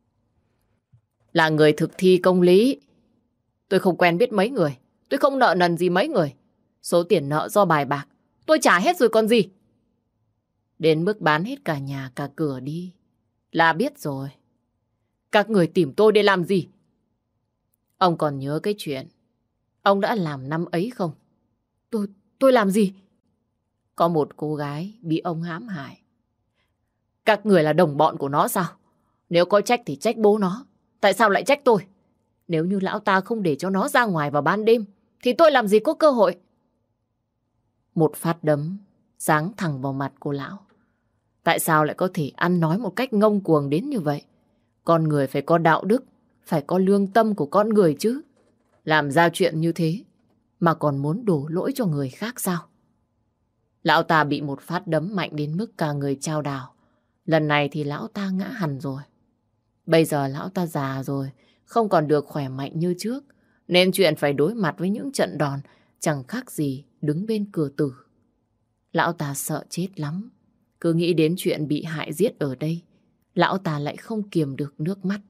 Là người thực thi công lý. Tôi không quen biết mấy người. Tôi không nợ nần gì mấy người. Số tiền nợ do bài bạc tôi trả hết rồi còn gì. Đến mức bán hết cả nhà cả cửa đi là biết rồi. Các người tìm tôi để làm gì? Ông còn nhớ cái chuyện ông đã làm năm ấy không? Tôi làm gì? Có một cô gái bị ông hãm hại. Các người là đồng bọn của nó sao? Nếu có trách thì trách bố nó. Tại sao lại trách tôi? Nếu như lão ta không để cho nó ra ngoài vào ban đêm thì tôi làm gì có cơ hội? Một phát đấm giáng thẳng vào mặt của lão. Tại sao lại có thể ăn nói một cách ngông cuồng đến như vậy? Con người phải có đạo đức, phải có lương tâm của con người chứ. Làm ra chuyện như thế mà còn muốn đổ lỗi cho người khác sao? Lão ta bị một phát đấm mạnh đến mức cả người chao đảo. Lần này thì lão ta ngã hẳn rồi. Bây giờ lão ta già rồi, không còn được khỏe mạnh như trước, nên chuyện phải đối mặt với những trận đòn chẳng khác gì đứng bên cửa tử. Lão ta sợ chết lắm. Cứ nghĩ đến chuyện bị hại giết ở đây, lão ta lại không kiềm được nước mắt.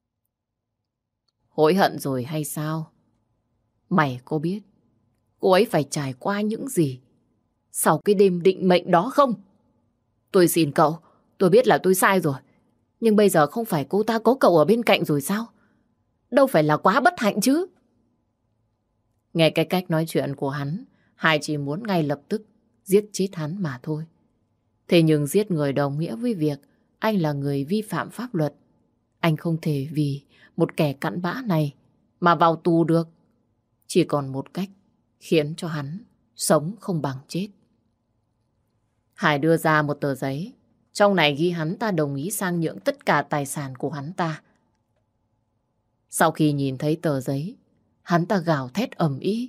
Hối hận rồi hay sao? Mày có biết cô ấy phải trải qua những gì sau cái đêm định mệnh đó không? Tôi xin cậu, tôi biết là tôi sai rồi. Nhưng bây giờ không phải cô ta có cậu ở bên cạnh rồi sao? Đâu phải là quá bất hạnh chứ. Nghe cái cách nói chuyện của hắn, Hải chỉ muốn ngay lập tức giết chết hắn mà thôi. Thế nhưng giết người đồng nghĩa với việc anh là người vi phạm pháp luật. Anh không thể vì một kẻ cặn bã này mà vào tù được. Chỉ còn một cách khiến cho hắn sống không bằng chết. Hải đưa ra một tờ giấy. Trong này ghi hắn ta đồng ý sang nhượng tất cả tài sản của hắn ta. Sau khi nhìn thấy tờ giấy, hắn ta gào thét ầm ĩ.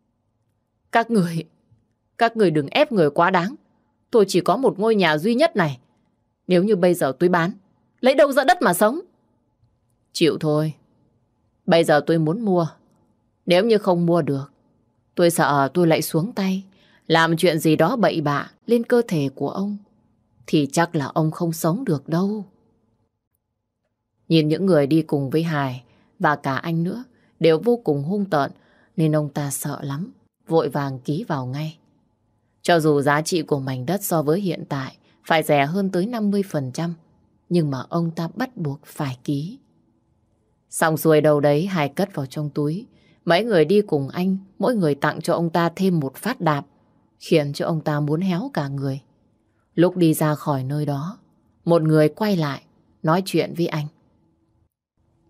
Các người đừng ép người quá đáng. Tôi chỉ có một ngôi nhà duy nhất này. Nếu như bây giờ tôi bán, lấy đâu ra đất mà sống? Chịu thôi. Bây giờ tôi muốn mua. Nếu như không mua được, tôi sợ tôi lại xuống tay làm chuyện gì đó bậy bạ lên cơ thể của ông, thì chắc là ông không sống được đâu. Nhìn những người đi cùng với Hải và cả anh nữa đều vô cùng hung tợn, nên ông ta sợ lắm, vội vàng ký vào ngay. Cho dù giá trị của mảnh đất so với hiện tại phải rẻ hơn tới 50%, nhưng mà ông ta bắt buộc phải ký. Xong xuôi đâu đấy, Hải cất vào trong túi. Mấy người đi cùng anh, mỗi người tặng cho ông ta thêm một phát đạp, khiến cho ông ta muốn héo cả người. Lúc đi ra khỏi nơi đó, một người quay lại nói chuyện với anh.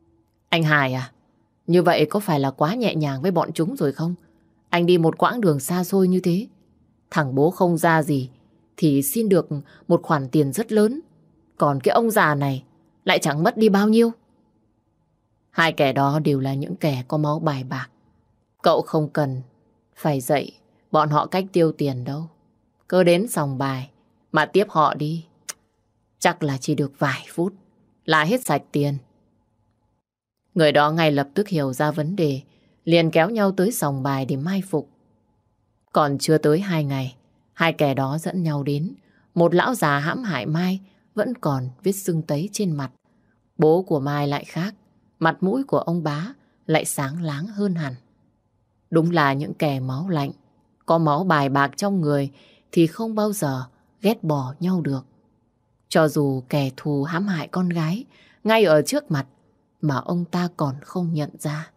Anh Hải à, như vậy có phải là quá nhẹ nhàng với bọn chúng rồi không? Anh đi một quãng đường xa xôi như thế. Thằng bố không ra gì thì xin được một khoản tiền rất lớn. Còn cái ông già này lại chẳng mất đi bao nhiêu. Hai kẻ đó đều là những kẻ có máu bài bạc. Cậu không cần phải dạy bọn họ cách tiêu tiền đâu. Cứ đến sòng bài mà tiếp họ đi. Chắc là chỉ được vài phút là hết sạch tiền. Người đó ngay lập tức hiểu ra vấn đề, liền kéo nhau tới sòng bài để mai phục. Còn chưa tới 2 ngày, hai kẻ đó dẫn nhau đến. Một lão già hãm hại Mai vẫn còn vết sưng tấy trên mặt. Bố của Mai lại khác, mặt mũi của ông bá lại sáng láng hơn hẳn. Đúng là những kẻ máu lạnh, có máu bài bạc trong người thì không bao giờ ghét bỏ nhau được. Cho dù kẻ thù hãm hại con gái ngay ở trước mặt mà ông ta còn không nhận ra.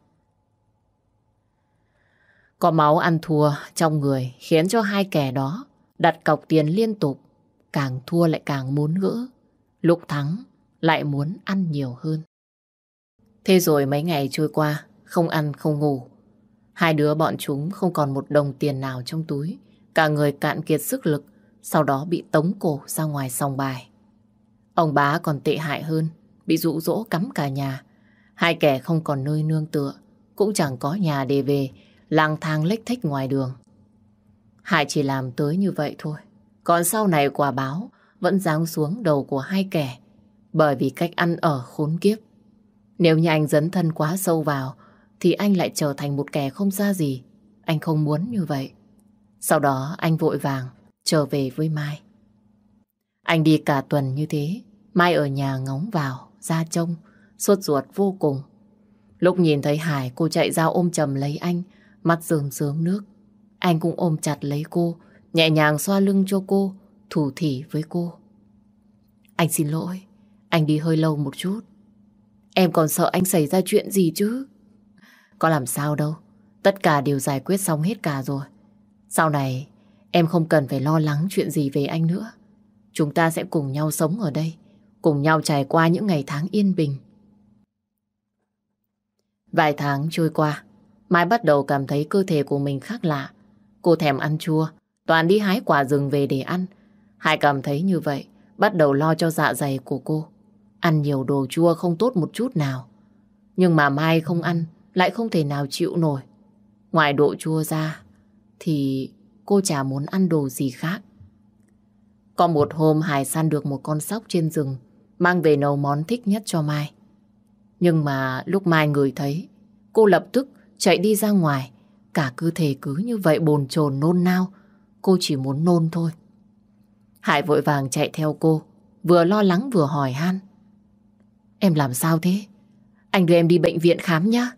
Có máu ăn thua trong người khiến cho hai kẻ đó đặt cọc tiền liên tục. Càng thua lại càng muốn gỡ. Lúc thắng lại muốn ăn nhiều hơn. Thế rồi mấy ngày trôi qua, không ăn không ngủ. Hai đứa bọn chúng không còn một đồng tiền nào trong túi. Cả người cạn kiệt sức lực, sau đó bị tống cổ ra ngoài sòng bài. Ông bá còn tệ hại hơn, bị dụ dỗ cắm cả nhà. Hai kẻ không còn nơi nương tựa, cũng chẳng có nhà để về, lang thang lếch thếch ngoài đường. Hải chỉ làm tới như vậy thôi. Còn sau này quả báo vẫn giáng xuống đầu của hai kẻ bởi vì cách ăn ở khốn kiếp. Nếu như anh dấn thân quá sâu vào thì anh lại trở thành một kẻ không ra gì. Anh không muốn như vậy. Sau đó anh vội vàng trở về với Mai. Anh đi cả tuần như thế, Mai ở nhà ngóng vào, ra trông, sốt ruột vô cùng. Lúc nhìn thấy Hải, cô chạy ra ôm chầm lấy anh, mắt rơm rớm nước. Anh cũng ôm chặt lấy cô, nhẹ nhàng xoa lưng cho cô, thủ thỉ với cô. Anh xin lỗi, anh đi hơi lâu một chút. Em còn sợ anh xảy ra chuyện gì chứ. Có làm sao đâu, tất cả đều giải quyết xong hết cả rồi. Sau này em không cần phải lo lắng chuyện gì về anh nữa. Chúng ta sẽ cùng nhau sống ở đây, cùng nhau trải qua những ngày tháng yên bình. Vài tháng trôi qua, Mai bắt đầu cảm thấy cơ thể của mình khác lạ. Cô thèm ăn chua, toàn đi hái quả rừng về để ăn. Hải cảm thấy như vậy, bắt đầu lo cho dạ dày của cô. Ăn nhiều đồ chua không tốt một chút nào. Nhưng mà Mai không ăn, lại không thể nào chịu nổi. Ngoài độ chua ra, thì cô chả muốn ăn đồ gì khác. Có một hôm Hải săn được một con sóc trên rừng, mang về nấu món thích nhất cho Mai. Nhưng mà lúc Mai ngửi thấy, cô lập tức chạy đi ra ngoài. Cả cơ thể cứ như vậy bồn chồn nôn nao. Cô chỉ muốn nôn thôi. Hải vội vàng chạy theo cô, vừa lo lắng vừa hỏi han. Em làm sao thế? Anh đưa em đi bệnh viện khám nhá.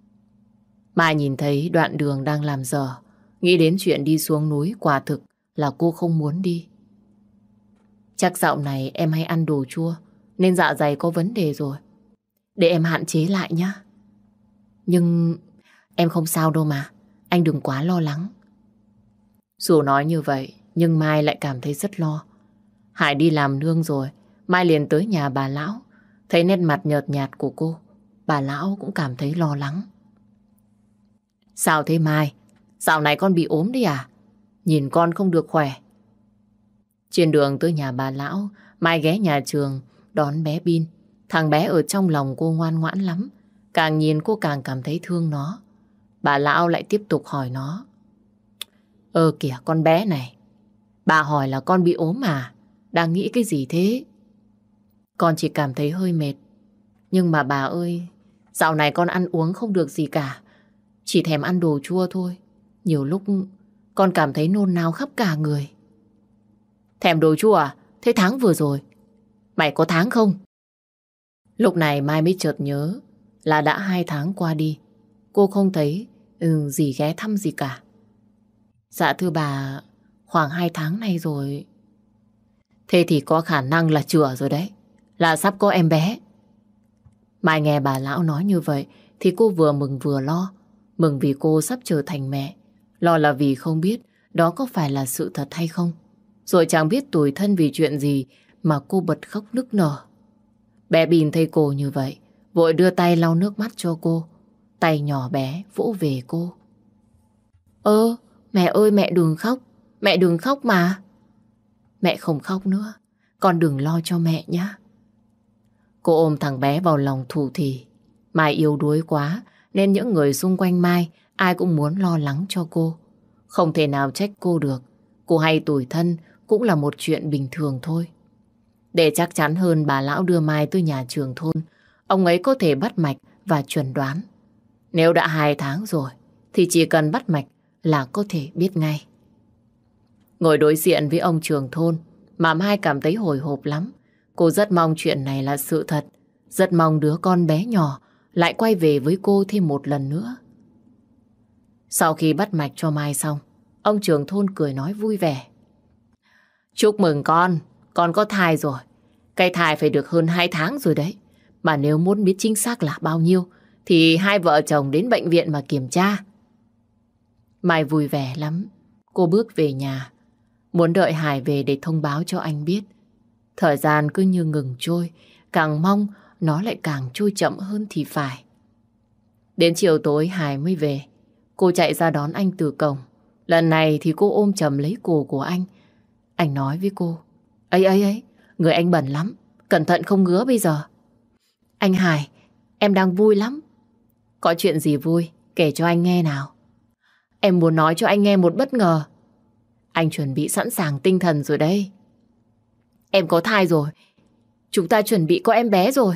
Mai nhìn thấy đoạn đường đang làm dở, nghĩ đến chuyện đi xuống núi, quả thực là cô không muốn đi. Chắc dạo này em hay ăn đồ chua nên dạ dày có vấn đề rồi. Để em hạn chế lại nhá. Nhưng em không sao đâu mà. Anh đừng quá lo lắng. Dù nói như vậy nhưng Mai lại cảm thấy rất lo. Hải đi làm nương rồi, Mai liền tới nhà bà lão. Thấy nét mặt nhợt nhạt của cô, bà lão cũng cảm thấy lo lắng. Sao thế Mai? Dạo này con bị ốm đi à? Nhìn con không được khỏe. Trên đường tới nhà bà lão, Mai ghé nhà trường đón bé Bin. Thằng bé ở trong lòng cô ngoan ngoãn lắm. Càng nhìn cô càng cảm thấy thương nó. Bà lão lại tiếp tục hỏi nó. Kìa con bé này, bà hỏi là con bị ốm à? Đang nghĩ cái gì thế? Con chỉ cảm thấy hơi mệt. Nhưng mà bà ơi, dạo này con ăn uống không được gì cả. Chỉ thèm ăn đồ chua thôi. Nhiều lúc con cảm thấy nôn nao khắp cả người. Thèm đồ chua à? Thế tháng vừa rồi mày có tháng không? Lúc này Mai mới chợt nhớ là đã 2 tháng qua đi. Cô không thấy gì ghé thăm gì cả. Dạ thưa bà, khoảng 2 tháng nay rồi. Thế thì có khả năng là chữa rồi đấy. Là sắp có em bé. Mai nghe bà lão nói như vậy thì cô vừa mừng vừa lo. Mừng vì cô sắp trở thành mẹ. Lo là vì không biết đó có phải là sự thật hay không. Rồi chẳng biết tủi thân vì chuyện gì mà cô bật khóc nức nở. Bé Bin thấy cô như vậy, vội đưa tay lau nước mắt cho cô. Tay nhỏ bé vỗ về cô. Mẹ ơi mẹ đừng khóc. Mẹ đừng khóc mà. Mẹ không khóc nữa. Con đừng lo cho mẹ nhé. Cô ôm thằng bé vào lòng thủ thỉ. Mai yếu đuối quá nên những người xung quanh Mai ai cũng muốn lo lắng cho cô. Không thể nào trách cô được. Cô hay tủi thân cũng là một chuyện bình thường thôi. Để chắc chắn hơn, bà lão đưa Mai tới nhà trưởng thôn. Ông ấy có thể bắt mạch và chuẩn đoán. Nếu đã 2 tháng rồi thì chỉ cần bắt mạch là có thể biết ngay. Ngồi đối diện với ông trưởng thôn mà Mai cảm thấy hồi hộp lắm. Cô rất mong chuyện này là sự thật. Rất mong đứa con bé nhỏ lại quay về với cô thêm một lần nữa. Sau khi bắt mạch cho Mai xong, ông trưởng thôn cười nói vui vẻ. Chúc mừng con có thai rồi. Cái thai phải được hơn 2 tháng rồi đấy. Mà nếu muốn biết chính xác là bao nhiêu thì hai vợ chồng đến bệnh viện mà kiểm tra. Mai vui vẻ lắm. Cô bước về nhà, muốn đợi Hải về để thông báo cho anh biết. Thời gian cứ như ngừng trôi, càng mong nó lại càng trôi chậm hơn thì phải. Đến chiều tối Hải mới về. Cô chạy ra đón anh từ cổng. Lần này thì cô ôm chầm lấy cổ của anh. Anh nói với cô. Ấy, người anh bẩn lắm. Cẩn thận không ngứa bây giờ. Anh Hải, em đang vui lắm. Có chuyện gì vui, kể cho anh nghe nào. Em muốn nói cho anh nghe một bất ngờ. Anh chuẩn bị sẵn sàng tinh thần rồi đây. Em có thai rồi. Chúng ta chuẩn bị có em bé rồi.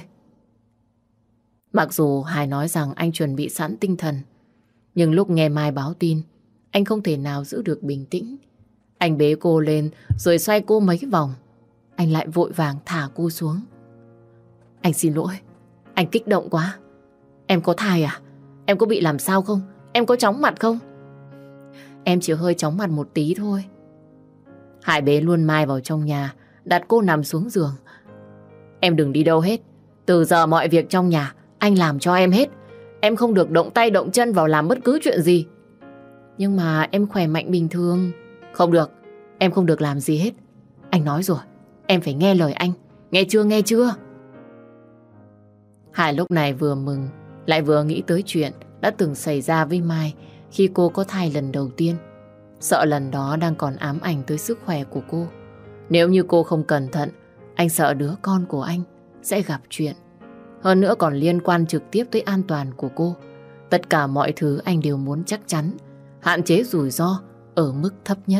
Mặc dù Hải nói rằng anh chuẩn bị sẵn tinh thần, nhưng lúc nghe Mai báo tin, anh không thể nào giữ được bình tĩnh. Anh bế cô lên rồi xoay cô mấy vòng. Anh lại vội vàng thả cô xuống. Anh xin lỗi, anh kích động quá. Em có thai à? Em có bị làm sao không? Em có chóng mặt không? Em chỉ hơi chóng mặt một tí thôi. Hải bế luôn Mai vào trong nhà, đặt cô nằm xuống giường. Em đừng đi đâu hết. Từ giờ mọi việc trong nhà anh làm cho em hết. Em không được động tay động chân vào làm bất cứ chuyện gì. Nhưng mà em khỏe mạnh bình thường. Không được, em không được làm gì hết. Anh nói rồi, em phải nghe lời anh. Nghe chưa? Hải lúc này vừa mừng, lại vừa nghĩ tới chuyện đã từng xảy ra với Mai khi cô có thai lần đầu tiên. Sợ lần đó đang còn ám ảnh tới sức khỏe của cô. Nếu như cô không cẩn thận, anh sợ đứa con của anh sẽ gặp chuyện. Hơn nữa còn liên quan trực tiếp tới an toàn của cô. Tất cả mọi thứ anh đều muốn chắc chắn, hạn chế rủi ro ở mức thấp nhất.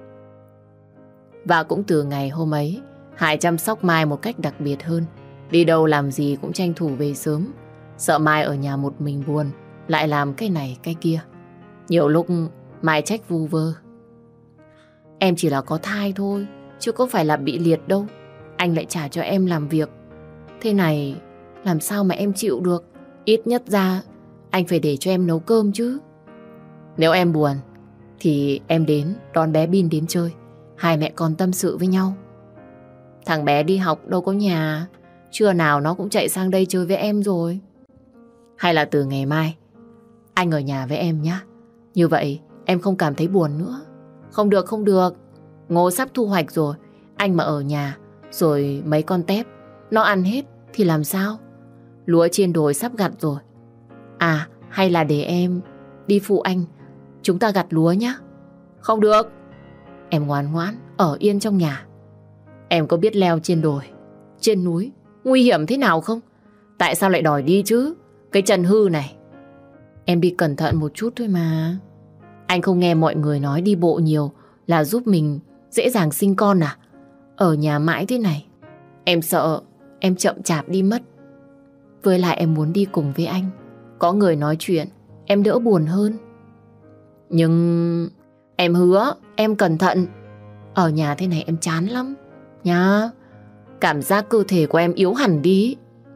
Và cũng từ ngày hôm ấy, Hải chăm sóc Mai một cách đặc biệt hơn. Đi đâu làm gì cũng tranh thủ về sớm. Sợ Mai ở nhà một mình buồn, lại làm cái này cái kia. Nhiều lúc Mai trách vu vơ. Em chỉ là có thai thôi, chứ có phải là bị liệt đâu. Anh lại trả cho em làm việc. Thế này làm sao mà em chịu được. Ít nhất ra anh phải để cho em nấu cơm chứ. Nếu em buồn thì em đến đón bé Bin đến chơi. Hai mẹ con tâm sự với nhau. Thằng bé đi học đâu có nhà, trưa nào nó cũng chạy sang đây chơi với em rồi. Hay là từ ngày mai anh ở nhà với em nhé. Như vậy em không cảm thấy buồn nữa. Không được. Ngô sắp thu hoạch rồi. Anh mà ở nhà rồi mấy con tép nó ăn hết thì làm sao? Lúa trên đồi sắp gặt rồi. À, hay là để em đi phụ anh, chúng ta gặt lúa nhé. Không được. Em ngoan ngoãn ở yên trong nhà. Em có biết leo trên đồi, trên núi nguy hiểm thế nào không? Tại sao lại đòi đi chứ? Cái chân hư này. Em đi cẩn thận một chút thôi mà. Anh không nghe mọi người nói đi bộ nhiều là giúp mình dễ dàng sinh con à? Ở nhà mãi thế này, em sợ em chậm chạp đi mất. Với lại em muốn đi cùng với anh, có người nói chuyện, em đỡ buồn hơn. Nhưng em hứa em cẩn thận. Ở nhà thế này em chán lắm nhá. Cảm giác cơ thể của em yếu hẳn đi.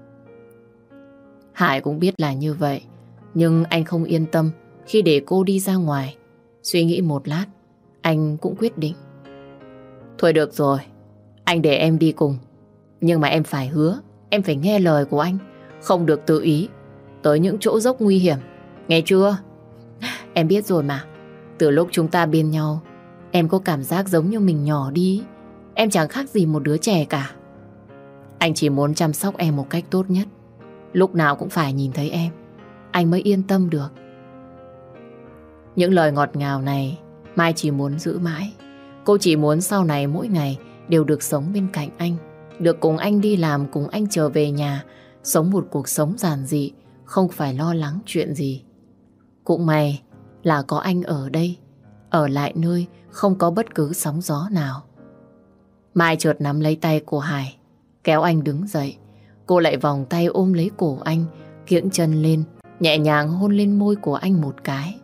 Hải cũng biết là như vậy, nhưng anh không yên tâm khi để cô đi ra ngoài. Suy nghĩ một lát, anh cũng quyết định. Thôi được rồi, anh để em đi cùng. Nhưng mà em phải hứa, em phải nghe lời của anh. Không được tự ý tới những chỗ dốc nguy hiểm. Nghe chưa? Em biết rồi mà. Từ lúc chúng ta bên nhau, em có cảm giác giống như mình nhỏ đi. Em chẳng khác gì một đứa trẻ cả. Anh chỉ muốn chăm sóc em một cách tốt nhất. lúc nào cũng phải nhìn thấy em, anh mới yên tâm được. Những lời ngọt ngào này Mai chỉ muốn giữ mãi. Cô chỉ muốn sau này mỗi ngày đều được sống bên cạnh anh, được cùng anh đi làm, cùng anh trở về nhà, sống một cuộc sống giản dị, không phải lo lắng chuyện gì. Cũng may là có anh ở đây, ở lại nơi không có bất cứ sóng gió nào. Mai chợt nắm lấy tay của Hải, kéo anh đứng dậy. Cô lại vòng tay ôm lấy cổ anh, kiễng chân lên, nhẹ nhàng hôn lên môi của anh một cái.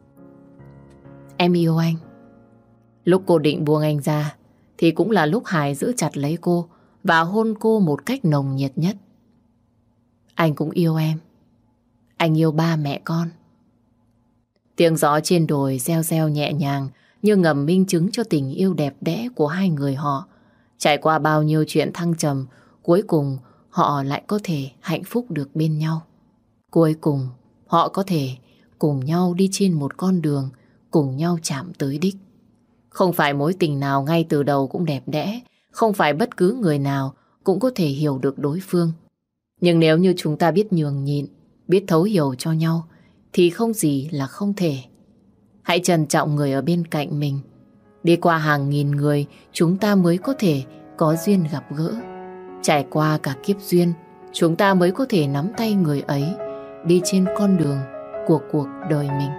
Em yêu anh. Lúc cô định buông anh ra thì cũng là lúc Hải giữ chặt lấy cô và hôn cô một cách nồng nhiệt nhất. Anh cũng yêu em. Anh yêu ba mẹ con. Tiếng gió trên đồi reo reo nhẹ nhàng như ngầm minh chứng cho tình yêu đẹp đẽ của hai người họ. Trải qua bao nhiêu chuyện thăng trầm, cuối cùng họ lại có thể hạnh phúc được bên nhau. Cuối cùng họ có thể cùng nhau đi trên một con đường, cùng nhau chạm tới đích. Không phải mối tình nào ngay từ đầu cũng đẹp đẽ, không phải bất cứ người nào cũng có thể hiểu được đối phương. Nhưng nếu như chúng ta biết nhường nhịn, biết thấu hiểu cho nhau, thì không gì là không thể. Hãy trân trọng người ở bên cạnh mình. Đi qua hàng nghìn người, chúng ta mới có thể có duyên gặp gỡ. Trải qua cả kiếp duyên, chúng ta mới có thể nắm tay người ấy, đi trên con đường của cuộc đời mình.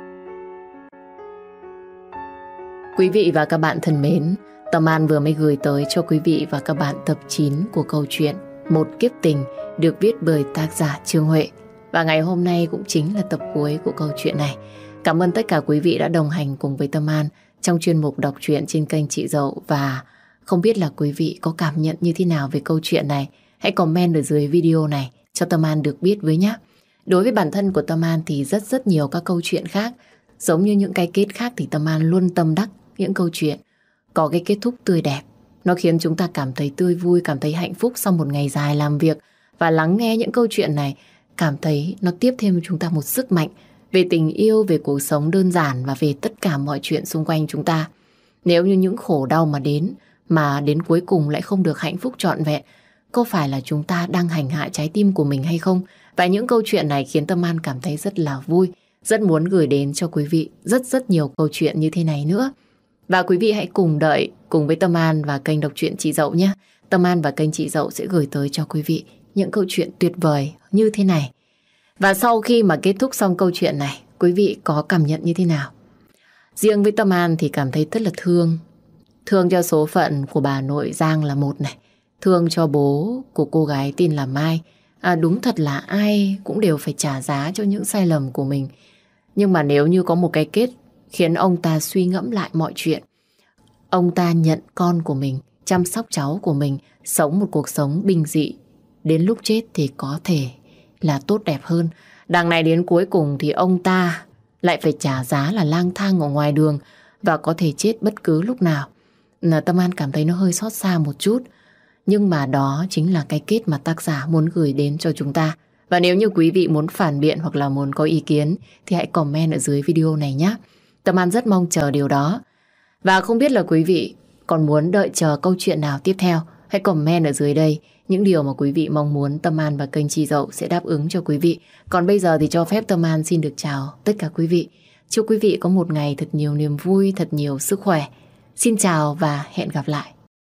Quý vị và các bạn thân mến, Tâm An vừa mới gửi tới cho quý vị và các bạn tập 9 của câu chuyện Một Kiếp Tình được viết bởi tác giả Trương Huệ. Và ngày hôm nay cũng chính là tập cuối của câu chuyện này. Cảm ơn tất cả quý vị đã đồng hành cùng với Tâm An trong chuyên mục đọc truyện trên kênh Chị Dậu. Và không biết là quý vị có cảm nhận như thế nào về câu chuyện này? Hãy comment ở dưới video này cho Tâm An được biết với nhé. Đối với bản thân của Tâm An thì rất nhiều các câu chuyện khác, giống như những cái kết khác, thì Tâm An luôn tâm đắc những câu chuyện có cái kết thúc tươi đẹp. Nó khiến chúng ta cảm thấy tươi vui, cảm thấy hạnh phúc sau một ngày dài làm việc. Và lắng nghe những câu chuyện này, cảm thấy nó tiếp thêm cho chúng ta một sức mạnh về tình yêu, về cuộc sống đơn giản và về tất cả mọi chuyện xung quanh chúng ta. Nếu như những khổ đau mà đến cuối cùng lại không được hạnh phúc trọn vẹn, có phải là chúng ta đang hành hạ trái tim của mình hay không? Và những câu chuyện này khiến Tâm An cảm thấy rất là vui, rất muốn gửi đến cho quý vị rất nhiều câu chuyện như thế này nữa. Và quý vị hãy cùng đợi cùng với Tâm An và kênh đọc truyện Chị Dậu nhé. Tâm An và kênh Chị Dậu sẽ gửi tới cho quý vị những câu chuyện tuyệt vời như thế này. Và sau khi mà kết thúc xong câu chuyện này, quý vị có cảm nhận như thế nào? Riêng với Tâm An thì cảm thấy rất là thương. Thương cho số phận của bà nội Giang là một này. Thương cho bố của cô gái tên là Mai. Đúng thật là ai cũng đều phải trả giá cho những sai lầm của mình. Nhưng mà nếu như có một cái kết khiến ông ta suy ngẫm lại mọi chuyện, ông ta nhận con của mình, chăm sóc cháu của mình, sống một cuộc sống bình dị, đến lúc chết thì có thể là tốt đẹp hơn. Đằng này đến cuối cùng thì ông ta lại phải trả giá là lang thang ở ngoài đường và có thể chết bất cứ lúc nào. Tâm An cảm thấy nó hơi xót xa một chút. Nhưng mà đó chính là cái kết mà tác giả muốn gửi đến cho chúng ta. Và nếu như quý vị muốn phản biện hoặc là muốn có ý kiến thì hãy comment ở dưới video này nhé. Tâm An rất mong chờ điều đó. Và không biết là quý vị còn muốn đợi chờ câu chuyện nào tiếp theo, hãy comment ở dưới đây những điều mà quý vị mong muốn Tâm An và kênh Chị Dậu sẽ đáp ứng cho quý vị. Còn bây giờ thì cho phép Tâm An xin được chào tất cả quý vị. Chúc quý vị có một ngày thật nhiều niềm vui, thật nhiều sức khỏe. Xin chào và hẹn gặp lại.